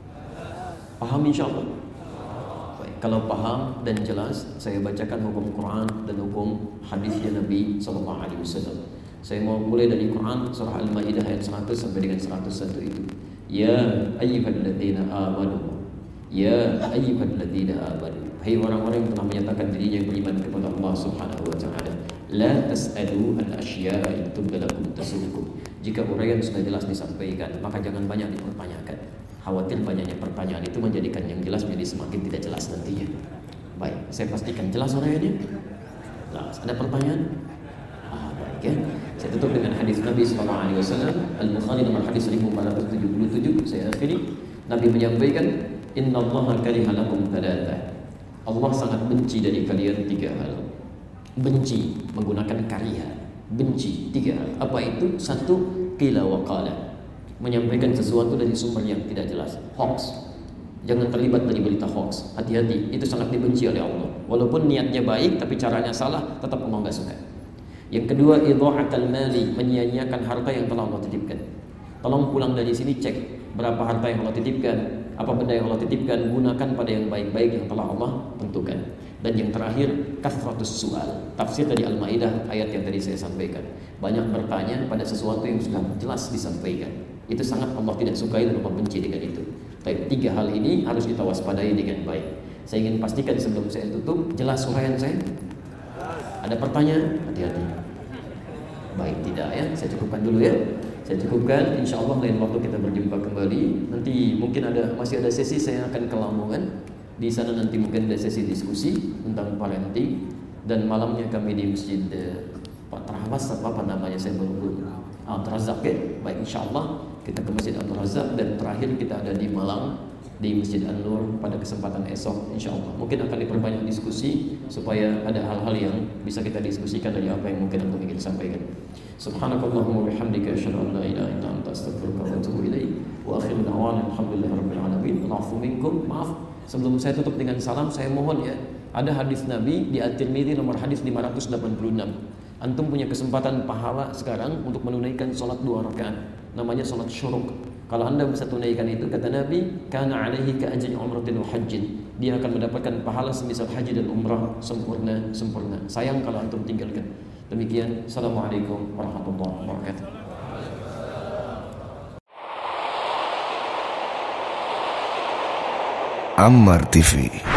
Speaker 1: Paham insya Allah? Baik, kalau paham dan jelas, saya bacakan hukum Quran dan hukum hadisnya Nabi sallallahu alaihi wasallam. Saya mau mulai dari Quran surah Al-Maidah ayat seratus sampai dengan seratus satu itu. Ya ayyuhalladzina amanu, ya ayyuhalladzina amanu, Hai orang-orang yang telah menyatakan dirinya yang beriman kepada Allah Subhanahu wa taala, la tas'alu an asya'a in tubda lakum tasukum. Jika uraian sudah jelas disampaikan, maka jangan banyak dipertanyakan. Khawatir banyaknya pertanyaan itu menjadikan yang jelas menjadi semakin tidak jelas nantinya. Baik, saya pastikan jelas uraiannya. Jelas. Ada pertanyaan? Ah, baik ya. Saya tutup dengan hadis Nabi sallallahu alaihi wasallam, Al-Bukhari nomor hadis seribu empat ratus tujuh puluh tujuh. Saya akhiri. Nabi menyampaikan, "Innallaha kariha lakum thalatha." Allah sangat benci dari kalian tiga hal. Benci menggunakan kariha. Benci tiga hal. Apa itu? Satu, qila wa qala. Menyampaikan sesuatu dari sumber yang tidak jelas. Hoax. Jangan terlibat dari berita hoax. Hati-hati, itu sangat dibenci oleh Allah. Walaupun niatnya baik tapi caranya salah, tetap Allah enggak suka. Yang kedua, idha'atul mali, menyia-nyiakan harta yang telah Allah titipkan. Tolong pulang dari sini cek berapa harta yang Allah titipkan, apa benda yang Allah titipkan, gunakan pada yang baik-baik yang telah Allah tentukan. Dan yang terakhir, kathratus su'al. Tafsir dari Al-Maidah ayat yang tadi saya sampaikan. Banyak bertanya pada sesuatu yang sudah jelas disampaikan. Itu sangat Allah tidak sukai dan Allah benci dengan itu. Tapi tiga hal ini harus kita waspadai dengan baik. Saya ingin pastikan sebelum saya tutup, jelas uraian saya? Ada pertanyaan? Hati-hati. Baik, tidak ya. Saya cukupkan dulu ya. Saya cukupkan. Insya Allah lain waktu kita berjumpa kembali. Nanti mungkin ada masih ada sesi saya akan ke Lamongan. Di sana nanti mungkin ada sesi diskusi tentang parenting. Dan malamnya kami di Masjid Pak Terhawas apa, apa namanya saya baru Abdul Razak ya. Baik, insya Allah kita ke Masjid Abdul Razak. Dan terakhir kita ada di Malang di Masjid An-Nur pada kesempatan esok insya Allah. Mungkin akan diperbanyak diskusi supaya ada hal-hal yang bisa kita diskusikan dari apa yang mungkin aku ingin sampaikan. Subhanakallahumma wa bihamdika asyhadu an la ilaha illa anta astaghfiruka wa atubu ilaik. Wa akhiru da'wana alhamdulillahirabbil alamin. Al'afwu minkum. Maaf, sebelum saya tutup dengan salam, saya mohon ya, ada hadis Nabi di At-Tirmidzi nomor hadis lima ratus delapan puluh enam. Antum punya kesempatan pahala sekarang untuk menunaikan salat dua rakaat. Namanya salat syuruk. Kalau anda bisa tunaikan itu, kata Nabi, kana alaihi ka ajri umratin wa hajjin. Dia akan mendapatkan pahala semisal haji dan umrah sempurna sempurna. Sayang kalau antum tinggalkan. Demikian. Assalamualaikum warahmatullahi wabarakatuh.
Speaker 3: Ammar T V.